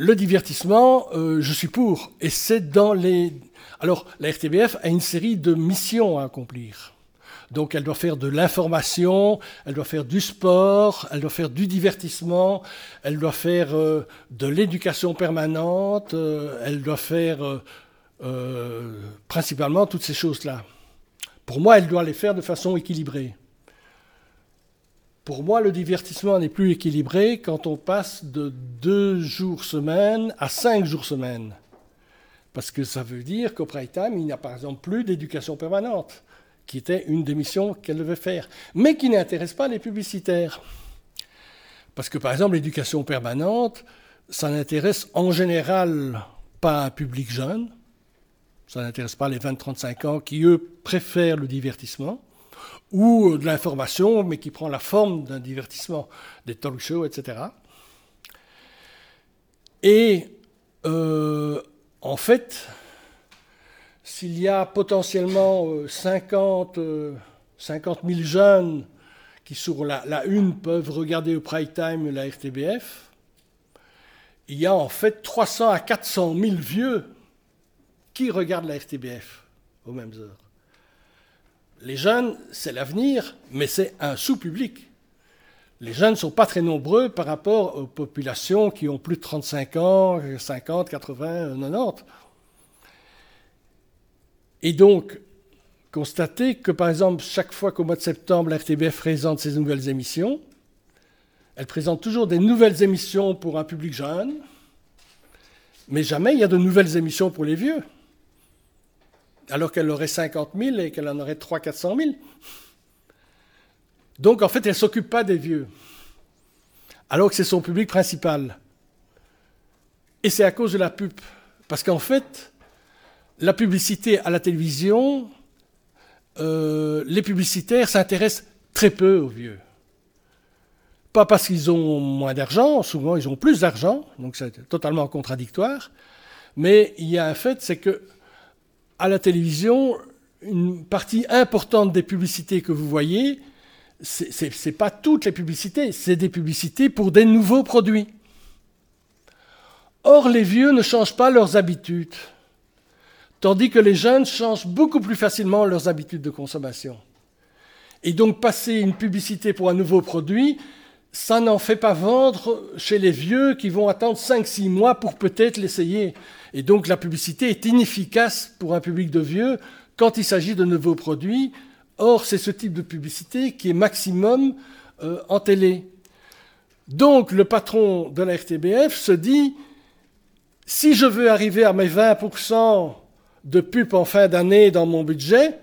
le divertissement, euh, je suis pour. Et c'est dans les... Alors, la R T B F a une série de missions à accomplir. Donc, elle doit faire de l'information, elle doit faire du sport, elle doit faire du divertissement, elle doit faire euh, de l'éducation permanente, euh, elle doit faire euh, euh, principalement toutes ces choses-là. Pour moi, elle doit les faire de façon équilibrée. Pour moi, le divertissement n'est plus équilibré quand on passe de deux jours semaine à cinq jours semaine. Parce que ça veut dire qu'au prime time, il n'y a par exemple plus d'éducation permanente, qui était une des missions qu'elle devait faire, mais qui n'intéresse pas les publicitaires. Parce que, par exemple, l'éducation permanente, ça n'intéresse en général pas un public jeune, ça n'intéresse pas les vingt à trente-cinq ans qui, eux, préfèrent le divertissement, ou de l'information, mais qui prend la forme d'un divertissement, des talk shows, et cetera. Et, euh, en fait... S'il y a potentiellement cinquante mille jeunes qui, sur la, la une, peuvent regarder au prime time la R T B F, il y a en fait trois cents à quatre cent mille vieux qui regardent la R T B F aux mêmes heures. Les jeunes, c'est l'avenir, mais c'est un sous-public. Les jeunes ne sont pas très nombreux par rapport aux populations qui ont plus de trente-cinq ans, cinquante, quatre-vingts, quatre-vingt-dix. Et donc, constatez que, par exemple, chaque fois qu'au mois de septembre, la R T B F présente ses nouvelles émissions, elle présente toujours des nouvelles émissions pour un public jeune, mais jamais il y a de nouvelles émissions pour les vieux, alors qu'elle aurait cinquante mille et qu'elle en aurait trois cents à quatre cent mille. Donc, en fait, elle ne s'occupe pas des vieux, alors que c'est son public principal. Et c'est à cause de la pub, parce qu'en fait... La publicité à la télévision, euh, les publicitaires s'intéressent très peu aux vieux. Pas parce qu'ils ont moins d'argent, souvent ils ont plus d'argent, donc c'est totalement contradictoire, mais il y a un fait, c'est que à la télévision, une partie importante des publicités que vous voyez, c'est, c'est, c'est pas toutes les publicités, c'est des publicités pour des nouveaux produits. Or, les vieux ne changent pas leurs habitudes. Tandis que les jeunes changent beaucoup plus facilement leurs habitudes de consommation. Et donc, passer une publicité pour un nouveau produit, ça n'en fait pas vendre chez les vieux qui vont attendre cinq à six mois pour peut-être l'essayer. Et donc, la publicité est inefficace pour un public de vieux quand il s'agit de nouveaux produits. Or, c'est ce type de publicité qui est maximum euh, en télé. Donc, le patron de la R T B F se dit, si je veux arriver à mes vingt pour cent de pub en fin d'année dans mon budget,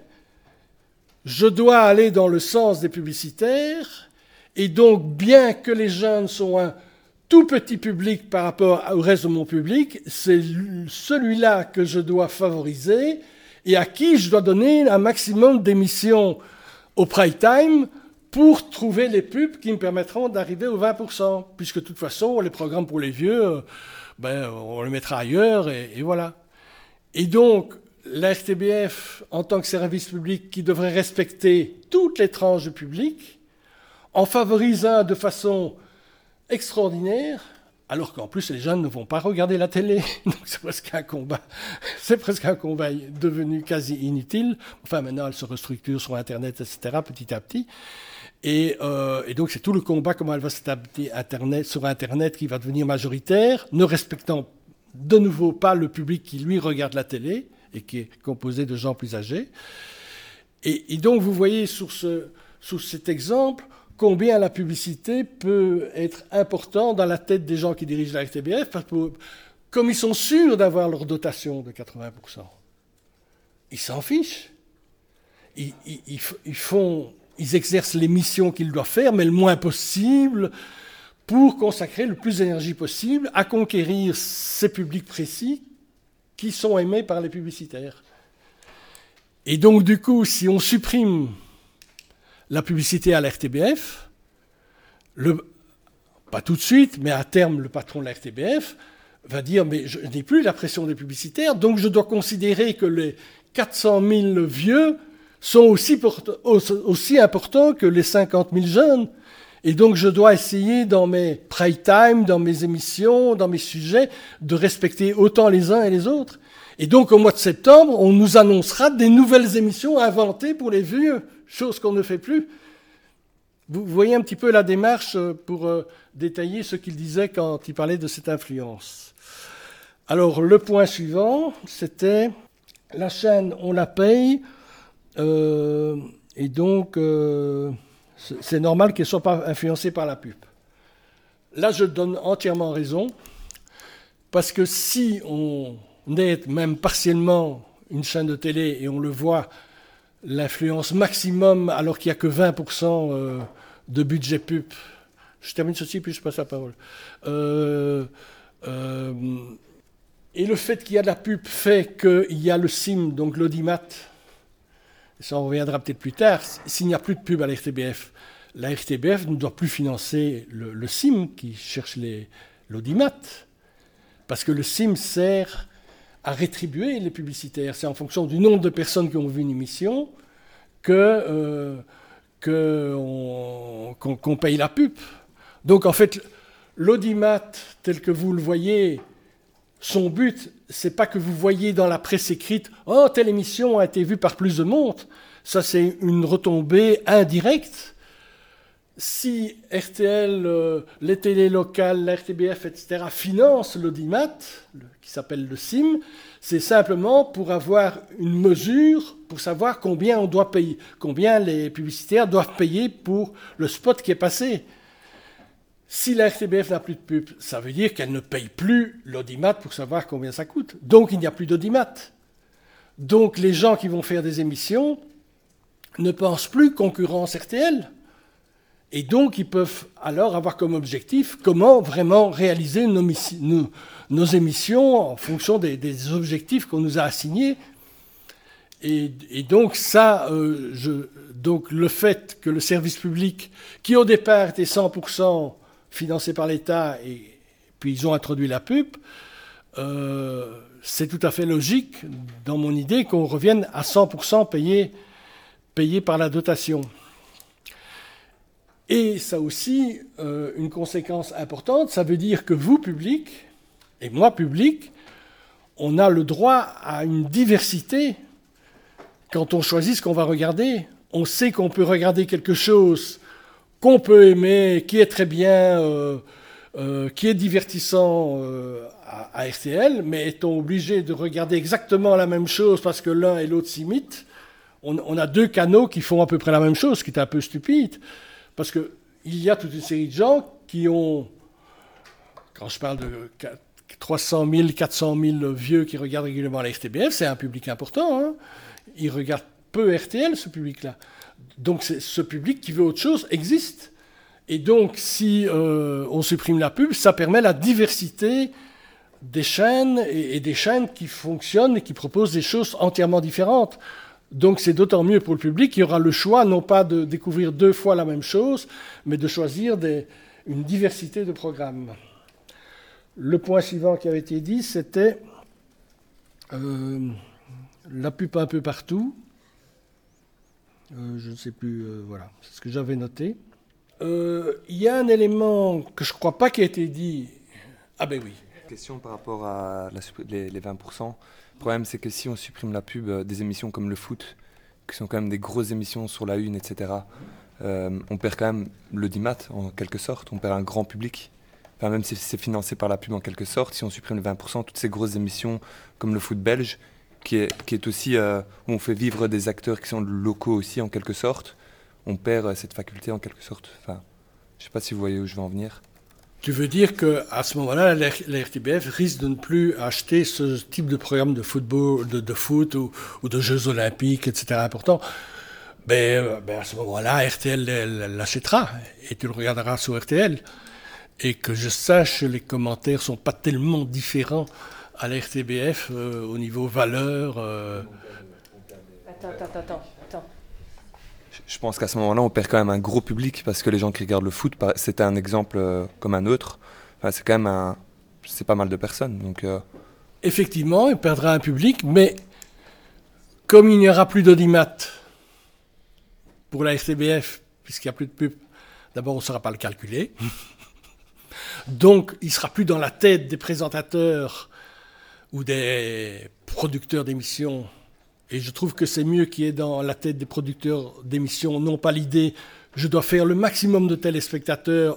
je dois aller dans le sens des publicitaires, et donc bien que les jeunes sont un tout petit public par rapport au reste de mon public, c'est celui-là que je dois favoriser et à qui je dois donner un maximum d'émissions au prime time pour trouver les pubs qui me permettront d'arriver aux vingt pour cent, puisque de toute façon, les programmes pour les vieux, ben, on les mettra ailleurs, et, et voilà. Et donc, la R T B F, en tant que service public qui devrait respecter toutes les tranches du public, en favorisant de façon extraordinaire, alors qu'en plus les jeunes ne vont pas regarder la télé, donc c'est presque un combat, c'est presque un combat devenu quasi inutile. Enfin, maintenant, elle se restructure sur Internet, et cetera, petit à petit. Et, euh, et donc, c'est tout le combat, comment elle va s'adapter Internet, sur Internet, qui va devenir majoritaire, ne respectant de nouveau pas le public qui, lui, regarde la télé et qui est composé de gens plus âgés. Et, et donc, vous voyez sur, ce, sur cet exemple combien la publicité peut être importante dans la tête des gens qui dirigent la R T B F, parce que, comme ils sont sûrs d'avoir leur dotation de quatre-vingts pour cent, ils s'en fichent. Ils, ils, ils, ils, font, ils exercent les missions qu'ils doivent faire, mais le moins possible, pour consacrer le plus d'énergie possible à conquérir ces publics précis qui sont aimés par les publicitaires. Et donc, du coup, si on supprime la publicité à la R T B F, le, pas tout de suite, mais à terme, le patron de la R T B F va dire « mais je n'ai plus la pression des publicitaires, donc je dois considérer que les quatre cent mille vieux sont aussi, aussi importants que les cinquante mille jeunes. Et donc, je dois essayer, dans mes prime time, dans mes émissions, dans mes sujets, de respecter autant les uns et les autres. Et donc, au mois de septembre, on nous annoncera des nouvelles émissions inventées pour les vieux, chose qu'on ne fait plus. Vous voyez un petit peu la démarche pour euh, détailler ce qu'il disait quand il parlait de cette influence. Alors, le point suivant, c'était la chaîne, on la paye, euh, et donc, euh, c'est normal qu'elle ne soit pas influencée par la pub. Là, je donne entièrement raison, parce que si on est même partiellement une chaîne de télé, et on le voit, l'influence maximum, alors qu'il n'y a que vingt pour cent de budget pub. Je termine ceci, puis je passe la parole. Euh, euh, et le fait qu'il y a de la pub fait qu'il y a le S I M, donc l'audimat. Ça, on reviendra peut-être plus tard. S'il n'y a plus de pub à la R T B F, la R T B F ne doit plus financer le, le S I M qui cherche les, l'audimat. Parce que le S I M sert à rétribuer les publicitaires. C'est en fonction du nombre de personnes qui ont vu une émission que, euh, que on, qu'on, qu'on paye la pub. Donc en fait, l'audimat, tel que vous le voyez, son but, c'est pas que vous voyez dans la presse écrite « Oh, telle émission a été vue par plus de monde ». Ça, c'est une retombée indirecte. Si R T L, euh, les télés locales, la R T B F, et cetera, financent l'audimat, le, qui s'appelle le S I M, c'est simplement pour avoir une mesure, pour savoir combien on doit payer, combien les publicitaires doivent payer pour le spot qui est passé. Si la R T B F n'a plus de pub, ça veut dire qu'elle ne paye plus l'audimat pour savoir combien ça coûte. Donc il n'y a plus d'audimat. Donc les gens qui vont faire des émissions ne pensent plus concurrence R T L. Et donc ils peuvent alors avoir comme objectif comment vraiment réaliser nos, nos, nos émissions en fonction des, des objectifs qu'on nous a assignés. Et, et donc ça, euh, je, donc le fait que le service public, qui au départ était cent pour cent financé par l'État, et puis ils ont introduit la pub, euh, c'est tout à fait logique, dans mon idée, qu'on revienne à cent pour cent payé, payé par la dotation. Et ça aussi, euh, une conséquence importante, ça veut dire que vous, public, et moi, public, on a le droit à une diversité quand on choisit ce qu'on va regarder. On sait qu'on peut regarder quelque chose qu'on peut aimer, qui est très bien, euh, euh, qui est divertissant euh, à, à R T L, mais est-on obligé de regarder exactement la même chose parce que l'un et l'autre s'imitent? on, on a deux canaux qui font à peu près la même chose, ce qui est un peu stupide, parce qu'il y a toute une série de gens qui ont, quand je parle de trois cent mille, quatre cent mille vieux qui regardent régulièrement la R T B F, c'est un public important, hein. Ils regardent peu R T L, ce public-là. Donc c'est, ce public qui veut autre chose existe. Et donc si euh, on supprime la pub, ça permet la diversité des chaînes et, et des chaînes qui fonctionnent et qui proposent des choses entièrement différentes. Donc c'est d'autant mieux pour le public qu'il y aura le choix non pas de découvrir deux fois la même chose, mais de choisir des, une diversité de programmes. Le point suivant qui avait été dit, c'était euh, la pub un peu partout. Euh, je ne sais plus, euh, voilà, c'est ce que j'avais noté. Euh, il y a un élément que je ne crois pas qui a été dit. Ah ben oui. Question par rapport à la, les, les vingt pour cent. Le problème, c'est que si on supprime la pub euh, des émissions comme le foot, qui sont quand même des grosses émissions sur la une, et cetera, euh, on perd quand même l'audimat, en quelque sorte. On perd un grand public. Enfin, même si c'est financé par la pub, en quelque sorte. Si on supprime les vingt pour cent, toutes ces grosses émissions comme le foot belge, qui est, qui est aussi euh, où on fait vivre des acteurs qui sont locaux aussi, en quelque sorte, on perd euh, cette faculté, en quelque sorte. Enfin, je ne sais pas si vous voyez où je veux en venir. Tu veux dire qu'à ce moment-là, la R T B F risque de ne plus acheter ce type de programme de football, de, de foot ou, ou de Jeux olympiques, et cetera important. Ben, ben à ce moment-là, R T L l'achètera et tu le regarderas sur R T L. Et que je sache, les commentaires ne sont pas tellement différents à la R T B F euh, au niveau valeur. Euh... Attends, attends, attends, attends. Je pense qu'à ce moment-là, on perd quand même un gros public parce que les gens qui regardent le foot, c'était un exemple euh, comme un autre. Enfin, c'est quand même un, c'est pas mal de personnes. Donc, euh... Effectivement, il perdra un public, mais comme il n'y aura plus d'audimat pour la R T B F, puisqu'il n'y a plus de pub D'abord, on ne saura pas le calculer. Donc, il ne sera plus dans la tête des présentateurs ou des producteurs d'émissions. Et je trouve que c'est mieux qu'il y ait dans la tête des producteurs d'émissions, non pas l'idée « je dois faire le maximum de téléspectateurs »,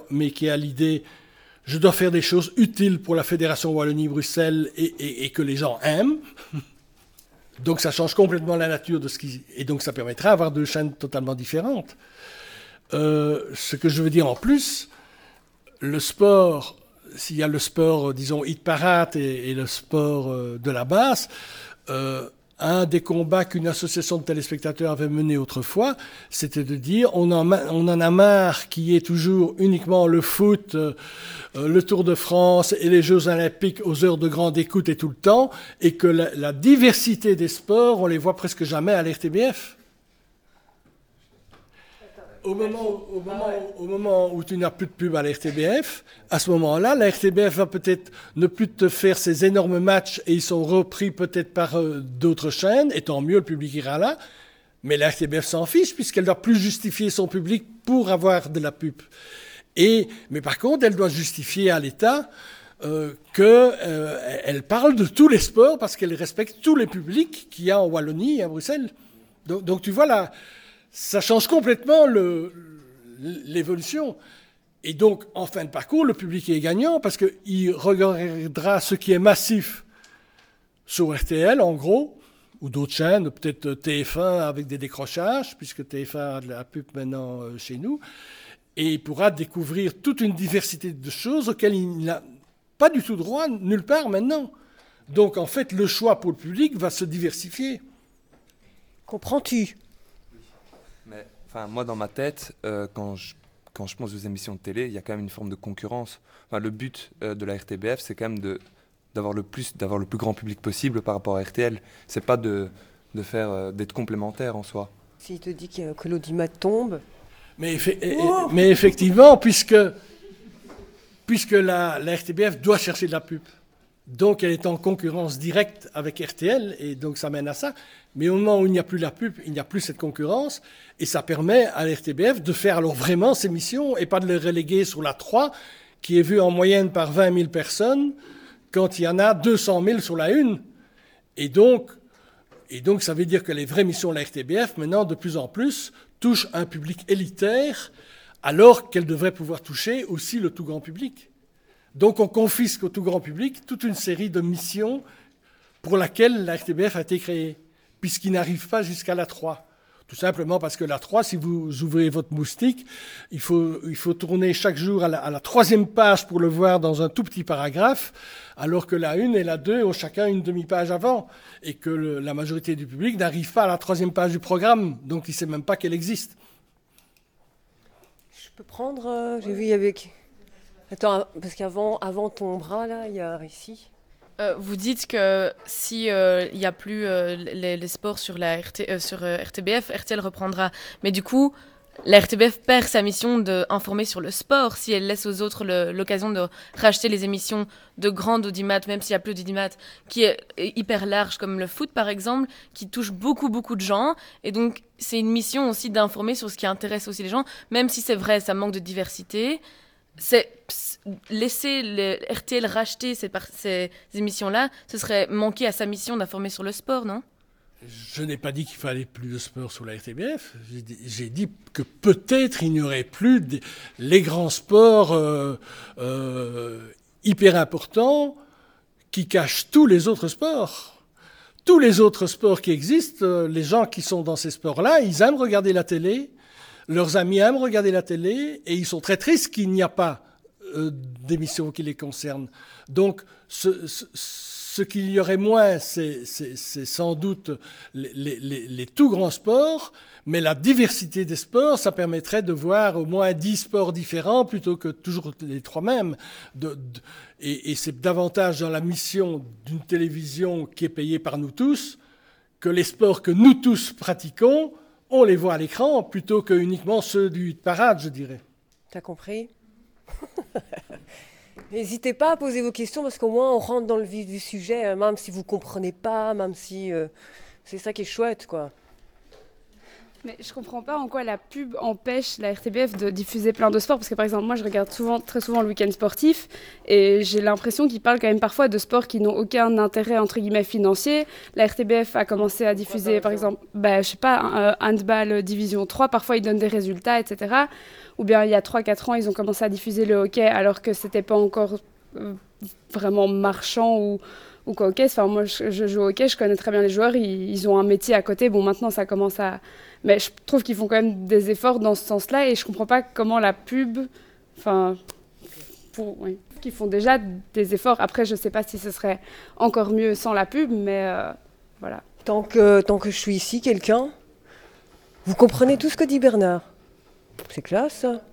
mais qu'il y a l'idée « je dois faire des choses utiles pour la Fédération Wallonie-Bruxelles et, et, et que les gens aiment ». Donc ça change complètement la nature de ce qui... Et donc ça permettra d'avoir deux chaînes totalement différentes. Euh, ce que je veux dire en plus, le sport, s'il y a le sport, disons, hit parade et, et le sport euh, de la basse, euh, un des combats qu'une association de téléspectateurs avait mené autrefois, c'était de dire on en, on en a marre qu'il y ait toujours uniquement le foot, euh, le Tour de France et les Jeux Olympiques aux heures de grande écoute et tout le temps, et que la, la diversité des sports, on les voit presque jamais à l'R T B F. Au moment, au, moment, au moment où tu n'as plus de pub à la R T B F, à ce moment-là, la R T B F va peut-être ne plus te faire ces énormes matchs et ils sont repris peut-être par euh, d'autres chaînes, et tant mieux, le public ira là. Mais la R T B F s'en fiche puisqu'elle ne doit plus justifier son public pour avoir de la pub. Et, mais par contre, elle doit justifier à l'État euh, qu'elle euh, parle de tous les sports parce qu'elle respecte tous les publics qu'il y a en Wallonie et à Bruxelles. Donc, donc tu vois là... Ça change complètement le, l'évolution. Et donc, en fin de parcours, le public est gagnant parce qu'il regardera ce qui est massif sur R T L, en gros, ou d'autres chaînes, peut-être T F un avec des décrochages, puisque T F un a de la pub maintenant chez nous, et il pourra découvrir toute une diversité de choses auxquelles il n'a pas du tout droit nulle part maintenant. Donc, en fait, le choix pour le public va se diversifier. Comprends-tu ? Mais, enfin, moi, dans ma tête, euh, quand, je, quand je pense aux émissions de télé, il y a quand même une forme de concurrence. Enfin, le but euh, de la R T B F, c'est quand même de, d'avoir, le plus, d'avoir le plus grand public possible par rapport à R T L. C'est pas de, de faire, euh, d'être complémentaire en soi. S'il te dit que, que l'audimat tombe... Mais, effe- oh mais effectivement, puisque, puisque la, la R T B F doit chercher de la pub. Donc, elle est en concurrence directe avec R T L, et donc ça mène à ça. Mais au moment où il n'y a plus la pub, il n'y a plus cette concurrence, et ça permet à la R T B F de faire alors vraiment ses missions, et pas de les reléguer sur la trois, qui est vue en moyenne par vingt mille personnes, quand il y en a deux cent mille sur la une. Et donc, et donc, ça veut dire que les vraies missions de la R T B F, maintenant, de plus en plus, touchent un public élitaire, alors qu'elles devraient pouvoir toucher aussi le tout grand public. Donc on confisque au tout grand public toute une série de missions pour laquelle la R T B F a été créée, puisqu'il n'arrive pas jusqu'à la trois. Tout simplement parce que la trois, si vous ouvrez votre moustique, il faut, il faut tourner chaque jour à la, à la troisième page pour le voir dans un tout petit paragraphe, alors que la une et la deux ont chacun une demi-page avant, et que le, la majorité du public n'arrive pas à la troisième page du programme, donc il ne sait même pas qu'elle existe. Je peux prendre... Euh, j'ai vu avec... Attends, parce qu'avant avant ton bras, là, il y a ici. Euh, vous dites que si euh, il n'y a plus euh, les, les sports sur, la R T, euh, sur euh, R T B F, R T L reprendra. Mais du coup, la R T B F perd sa mission d'informer sur le sport si elle laisse aux autres le, l'occasion de racheter les émissions de grande audimat, même s'il n'y a plus d'audimat, qui est hyper large, comme le foot par exemple, qui touche beaucoup, beaucoup de gens. Et donc, c'est une mission aussi d'informer sur ce qui intéresse aussi les gens, même si c'est vrai, ça manque de diversité. C'est laisser le R T L racheter ces, par- ces émissions-là, ce serait manquer à sa mission d'informer sur le sport, non ? Je n'ai pas dit qu'il fallait plus de sport sur la R T B F. J'ai dit, j'ai dit que peut-être il n'y aurait plus des, les grands sports euh, euh, hyper importants qui cachent tous les autres sports. Tous les autres sports qui existent, euh, les gens qui sont dans ces sports-là, ils aiment regarder la télé. Leurs amis aiment regarder la télé et ils sont très tristes qu'il n'y a pas euh, d'émissions qui les concernent. Donc, ce, ce, ce qu'il y aurait moins, c'est, c'est, c'est sans doute les, les, les, les tout grands sports, mais la diversité des sports, ça permettrait de voir au moins dix sports différents plutôt que toujours les trois mêmes. De, de, et, et c'est davantage dans la mission d'une télévision qui est payée par nous tous que les sports que nous tous pratiquons, on les voit à l'écran plutôt que uniquement ceux du hit parade, je dirais. T'as compris ? N'hésitez pas à poser vos questions parce qu'au moins on rentre dans le vif du sujet, même si vous ne comprenez pas, même si... Euh, c'est ça qui est chouette, quoi. Mais je comprends pas en quoi la pub empêche la R T B F de diffuser plein de sports, parce que par exemple moi je regarde souvent, très souvent le week-end sportif et j'ai l'impression qu'ils parlent quand même parfois de sports qui n'ont aucun intérêt entre guillemets financier. La R T B F a commencé à diffuser par exemple, bah, je sais pas, euh, handball division trois, parfois ils donnent des résultats, et cetera. Ou bien il y a trois quatre ans ils ont commencé à diffuser le hockey alors que c'était pas encore euh, vraiment marchand ou... ou quoi, hockey. Enfin, moi, je, je joue au hockey, je connais très bien les joueurs, ils, ils ont un métier à côté. Bon, maintenant, ça commence à... Mais je trouve qu'ils font quand même des efforts dans ce sens-là et je comprends pas comment la pub... Enfin, pour... oui, qu'ils font déjà des efforts. Après, je sais pas si ce serait encore mieux sans la pub, mais euh, voilà. Tant que, tant que je suis ici, quelqu'un, vous comprenez tout ce que dit Bernard. C'est classe, ça.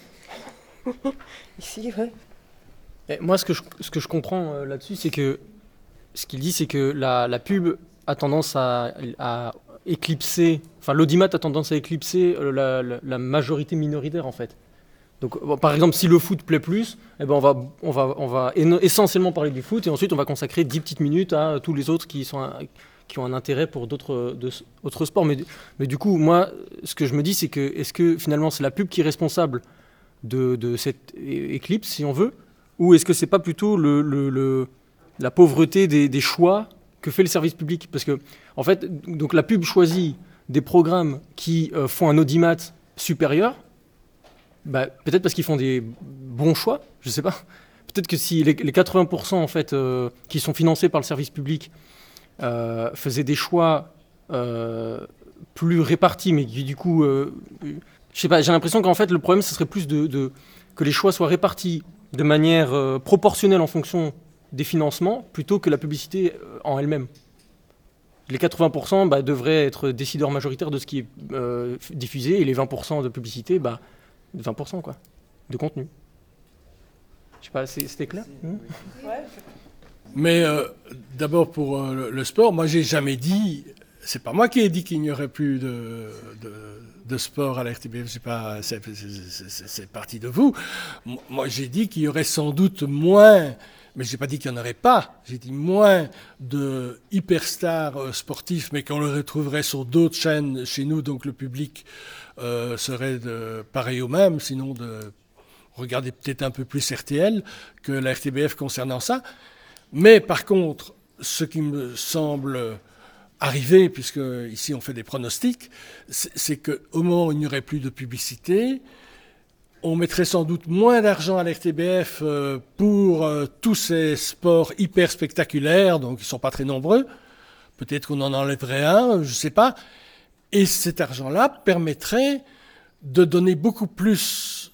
Ici, ouais. Et moi, ce que je, ce que je comprends euh, là-dessus, c'est que ce qu'il dit, c'est que la, la pub a tendance à, à éclipser, enfin l'audimat a tendance à éclipser la, la, la majorité minoritaire en fait. Donc bon, par exemple, si le foot plaît plus, eh ben on va, on va, on va essentiellement parler du foot et ensuite on va consacrer dix petites minutes à tous les autres qui, sont, qui ont un intérêt pour d'autres, d'autres sports. Mais, mais du coup, moi, ce que je me dis, c'est que est-ce que finalement c'est la pub qui est responsable de, de cette éclipse, si on veut, ou est-ce que c'est pas plutôt le, le, le la pauvreté des, des choix que fait le service public? Parce que, en fait, donc la pub choisit des programmes qui euh, font un audimat supérieur, bah, peut-être parce qu'ils font des bons choix, je sais pas. Peut-être que si les, les quatre-vingts pour cent en fait, euh, qui sont financés par le service public euh, faisaient des choix euh, plus répartis, mais qui du coup... Euh, je sais pas, j'ai l'impression qu'en fait, le problème, ce serait plus de, de, que les choix soient répartis de manière euh, proportionnelle en fonction des financements plutôt que la publicité en elle-même. Les quatre-vingts pour cent bah, devraient être décideurs majoritaires de ce qui est euh, diffusé et les vingt pour cent de publicité, bah, vingt pour cent quoi, de contenu. Je sais pas, c'était clair mmh. Ouais. Mais euh, d'abord pour euh, le, le sport, moi j'ai jamais dit, c'est pas moi qui ai dit qu'il n'y aurait plus de, de, de sport à la R T B F, c'est pas, c'est, c'est, c'est, c'est parti de vous. Moi j'ai dit qu'il y aurait sans doute moins. Mais je n'ai pas dit qu'il n'y en aurait pas. J'ai dit moins de hyperstars sportifs, mais qu'on le retrouverait sur d'autres chaînes chez nous, donc le public euh, serait de pareil au même, sinon de regarder peut-être un peu plus R T L que la R T B F concernant ça. Mais par contre, ce qui me semble arriver, puisque ici on fait des pronostics, c'est, c'est qu'au moment où il n'y aurait plus de publicité, on mettrait sans doute moins d'argent à l'R T B F euh, pour euh, tous ces sports hyper spectaculaires, donc ils ne sont pas très nombreux. Peut-être qu'on en enlèverait un, je ne sais pas. Et cet argent-là permettrait de donner beaucoup plus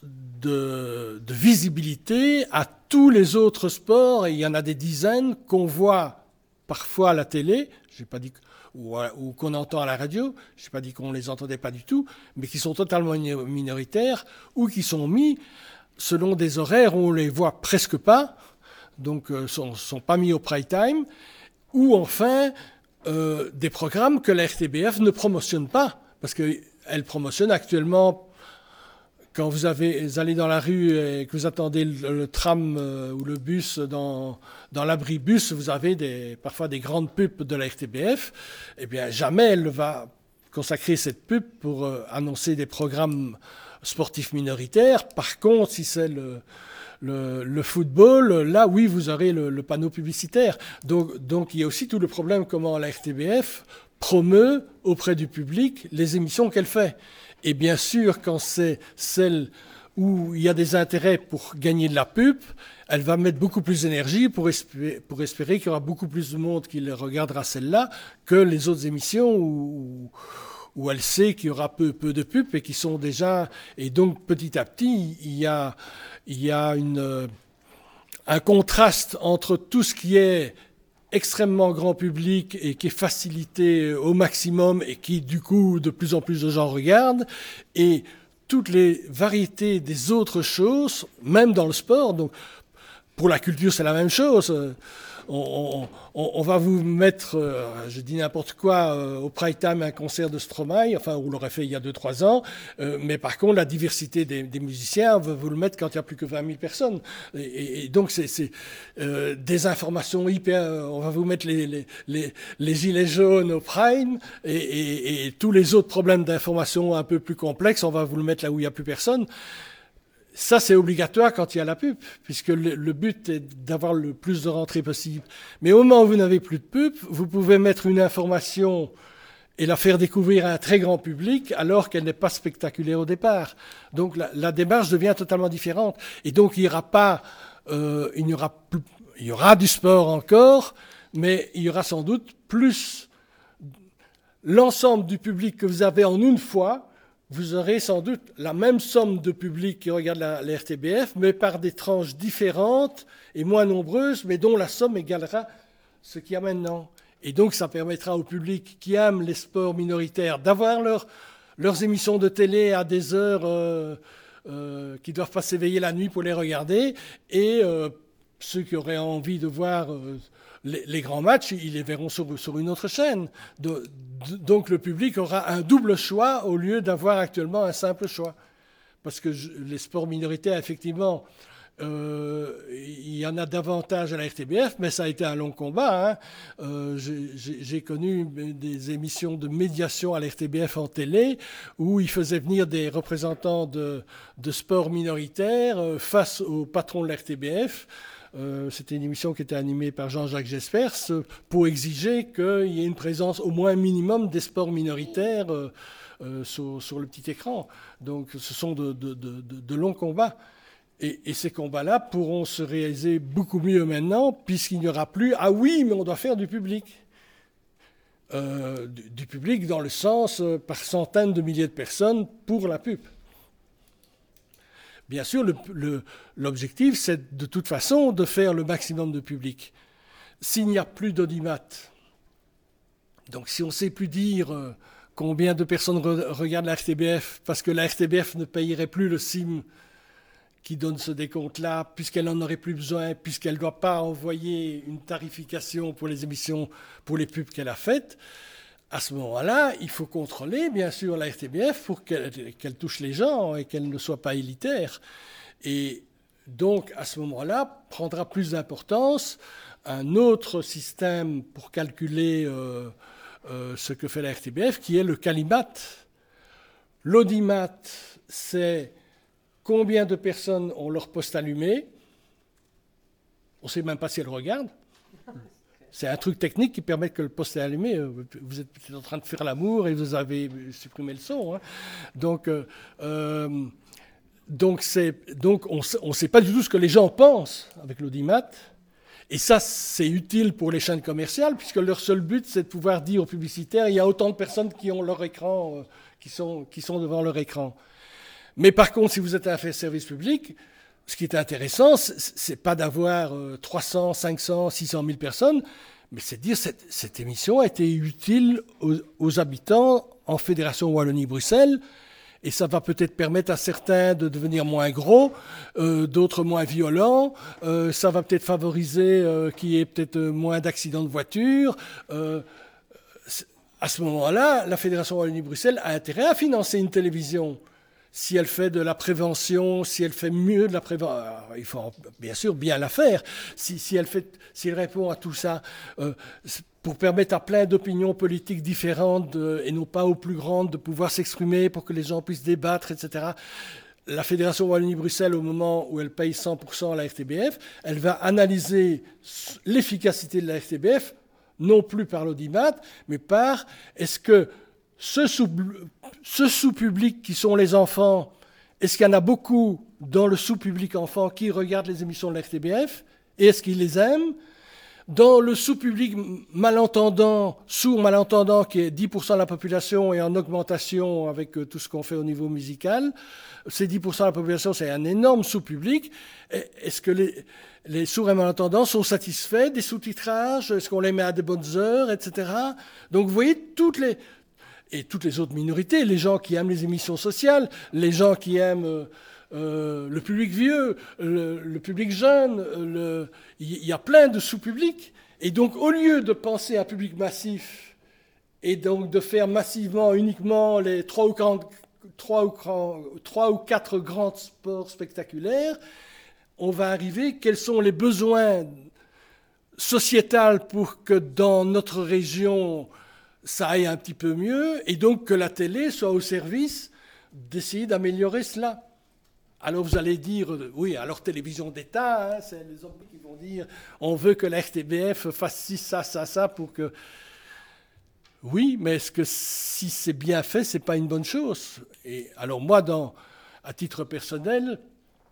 de, de visibilité à tous les autres sports. Et il y en a des dizaines qu'on voit parfois à la télé. J'ai pas dit... Ou, ou qu'on entend à la radio, je n'ai pas dit qu'on ne les entendait pas du tout, mais qui sont totalement minoritaires ou qui sont mis selon des horaires où on ne les voit presque pas, donc ne euh, sont, sont pas mis au prime time, ou enfin euh, des programmes que la R T B F ne promotionne pas, parce qu'elle promotionne actuellement, quand vous, avez, vous allez dans la rue et que vous attendez le, le tram euh, ou le bus dans, dans l'abribus, vous avez des, parfois des grandes pubs de la R T B F. Eh bien, jamais elle va consacrer cette pub pour euh, annoncer des programmes sportifs minoritaires. Par contre, si c'est le, le, le football, là, oui, vous aurez le, le panneau publicitaire. Donc, donc, il y a aussi tout le problème comment la R T B F promeut auprès du public les émissions qu'elle fait. Et bien sûr, quand c'est celle où il y a des intérêts pour gagner de la pub, elle va mettre beaucoup plus d'énergie pour espérer, pour espérer qu'il y aura beaucoup plus de monde qui regardera celle-là que les autres émissions où, où elle sait qu'il y aura peu, peu de pubs et qui sont déjà... Et donc, petit à petit, il y a, il y a une, un contraste entre tout ce qui est extrêmement grand public et qui est facilité au maximum et qui, du coup, de plus en plus de gens regardent, et toutes les variétés des autres choses, même dans le sport. Donc, pour la culture, c'est la même chose. on, on, on va vous mettre, euh, je dis n'importe quoi, euh, au prime time un concert de Stromae, enfin on l'aurait fait il y a deux trois ans, euh, mais par contre la diversité des, des musiciens, on va vous le mettre quand il n'y a plus que vingt mille personnes. Et, et, et donc c'est, c'est euh, des informations hyper, euh, on va vous mettre les, les, les, les gilets jaunes au prime, et, et, et tous les autres problèmes d'information un peu plus complexes, on va vous le mettre là où il n'y a plus personne. Ça, c'est obligatoire quand il y a la pub, puisque le, le but est d'avoir le plus de rentrées possible. Mais au moment où vous n'avez plus de pub, vous pouvez mettre une information et la faire découvrir à un très grand public, alors qu'elle n'est pas spectaculaire au départ. Donc la, la démarche devient totalement différente. Et donc il n'y aura pas, euh, il n'y aura plus, il y aura du sport encore, mais il y aura sans doute plus l'ensemble du public que vous avez en une fois. Vous aurez sans doute la même somme de public qui regarde la, la R T B F, mais par des tranches différentes et moins nombreuses, mais dont la somme égalera ce qu'il y a maintenant. Et donc ça permettra au public qui aime les sports minoritaires d'avoir leur, leurs émissions de télé à des heures euh, euh, qui ne doivent pas s'éveiller la nuit pour les regarder, et euh, ceux qui auraient envie de voir euh, les, les grands matchs, ils les verront sur, sur une autre chaîne. De, de, donc le public aura un double choix au lieu d'avoir actuellement un simple choix. Parce que je, les sports minoritaires, effectivement, euh, il y en a davantage à la R T B F, mais ça a été un long combat. Hein. Euh, j'ai, j'ai connu des émissions de médiation à la R T B F en télé où ils faisaient venir des représentants de, de sports minoritaires euh, face au patron de la R T B F. Euh, c'était une émission qui était animée par Jean-Jacques Jespers pour exiger qu'il y ait une présence au moins minimum des sports minoritaires euh, euh, sur, sur le petit écran. Donc ce sont de, de, de, de longs combats. Et, et ces combats-là pourront se réaliser beaucoup mieux maintenant, puisqu'il n'y aura plus « Ah oui, mais on doit faire du public euh, ». Du, du public dans le sens euh, par centaines de milliers de personnes pour la pub. Bien sûr, le, le, l'objectif, c'est de toute façon de faire le maximum de public. S'il n'y a plus d'audimat, donc si on ne sait plus dire euh, combien de personnes re- regardent la R T B F, parce que la R T B F ne payerait plus le C I M qui donne ce décompte-là, puisqu'elle n'en aurait plus besoin, puisqu'elle ne doit pas envoyer une tarification pour les émissions, pour les pubs qu'elle a faites, à ce moment-là, il faut contrôler, bien sûr, la R T B F pour qu'elle, qu'elle touche les gens et qu'elle ne soit pas élitaire. Et donc, à ce moment-là, prendra plus d'importance un autre système pour calculer euh, euh, ce que fait la R T B F, qui est le Calimat. L'audimat, c'est combien de personnes ont leur poste allumé. On ne sait même pas si elles regardent. C'est un truc technique qui permet que le poste est allumé. Vous êtes peut-être en train de faire l'amour et vous avez supprimé le son. Hein. Donc, euh, donc, c'est, donc on ne sait pas du tout ce que les gens pensent avec l'audimat. Et ça, c'est utile pour les chaînes commerciales, puisque leur seul but, c'est de pouvoir dire aux publicitaires, il y a autant de personnes qui ont leur écran, euh, qui, sont, qui sont devant leur écran. Mais par contre, si vous êtes un service public, ce qui est intéressant, ce n'est pas d'avoir trois cents, cinq cents, six cent mille personnes, mais c'est de dire que cette, cette émission a été utile aux, aux habitants en Fédération Wallonie-Bruxelles, et ça va peut-être permettre à certains de devenir moins gros, euh, d'autres moins violents, euh, ça va peut-être favoriser euh, qu'il y ait peut-être moins d'accidents de voiture. Euh, à ce moment-là, la Fédération Wallonie-Bruxelles a intérêt à financer une télévision. Si elle fait de la prévention, si elle fait mieux de la prévention, il faut bien sûr bien la faire. Si, si, elle, fait, si elle répond à tout ça, euh, pour permettre à plein d'opinions politiques différentes, de, et non pas aux plus grandes, de pouvoir s'exprimer pour que les gens puissent débattre, et cetera. La Fédération Wallonie-Bruxelles, au moment où elle paye cent pour cent à la R T B F, elle va analyser l'efficacité de la R T B F, non plus par l'audimat, mais par est-ce que Ce, sous, ce sous-public qui sont les enfants, est-ce qu'il y en a beaucoup dans le sous-public enfant qui regardent les émissions de la R T B F? Et est-ce qu'ils les aiment? Dans le sous-public malentendant, sourd-malentendant, qui est dix pour cent de la population et en augmentation avec tout ce qu'on fait au niveau musical, ces dix pour cent de la population, c'est un énorme sous-public. Est-ce que les, les sourds et malentendants sont satisfaits des sous-titrages? Est-ce qu'on les met à des bonnes heures, et cetera. Donc vous voyez, toutes les... Et toutes les autres minorités, les gens qui aiment les émissions sociales, les gens qui aiment euh, euh, le public vieux, le, le public jeune, le... il y a plein de sous-publics. Et donc, au lieu de penser à un public massif et donc de faire massivement uniquement les trois ou, quarante, trois ou, trois ou quatre grands sports spectaculaires, on va arriver, quels sont les besoins sociétaux pour que dans notre région, ça aille un petit peu mieux, et donc que la télé soit au service d'essayer d'améliorer cela. Alors vous allez dire, oui, alors télévision d'État, hein, c'est les hommes qui vont dire, on veut que la R T B F fasse ci, ça, ça, ça, pour que... Oui, mais est-ce que si c'est bien fait, c'est pas une bonne chose? Et alors moi, dans, à titre personnel,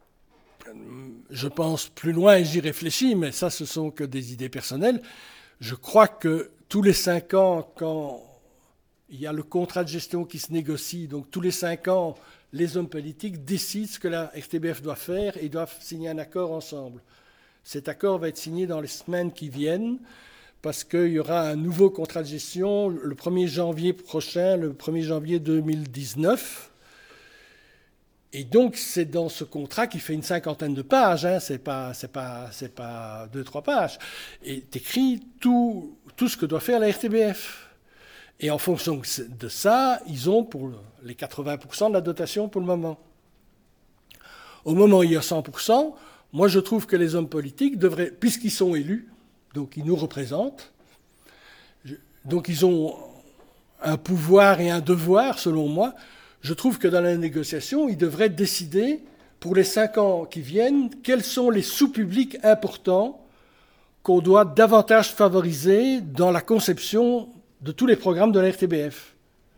je pense plus loin et j'y réfléchis, mais ça, ce sont que des idées personnelles. Je crois que tous les cinq ans, quand il y a le contrat de gestion qui se négocie, donc tous les cinq ans, les hommes politiques décident ce que la R T B F doit faire et doivent signer un accord ensemble. Cet accord va être signé dans les semaines qui viennent parce qu'il y aura un nouveau contrat de gestion le premier janvier prochain, le premier janvier deux mille dix-neuf. Et donc, c'est dans ce contrat qui fait une cinquantaine de pages, hein, c'est pas, c'est pas, c'est pas deux, trois pages, et écrit tout, tout ce que doit faire la R T B F. Et en fonction de ça, ils ont pour les quatre-vingts pour cent de la dotation pour le moment. Au moment où il y a cent pour cent, moi je trouve que les hommes politiques devraient, puisqu'ils sont élus, donc ils nous représentent, donc ils ont un pouvoir et un devoir, selon moi. Je trouve que dans la négociation, ils devraient décider, pour les cinq ans qui viennent, quels sont les sous-publics importants qu'on doit davantage favoriser dans la conception de tous les programmes de la R T B F.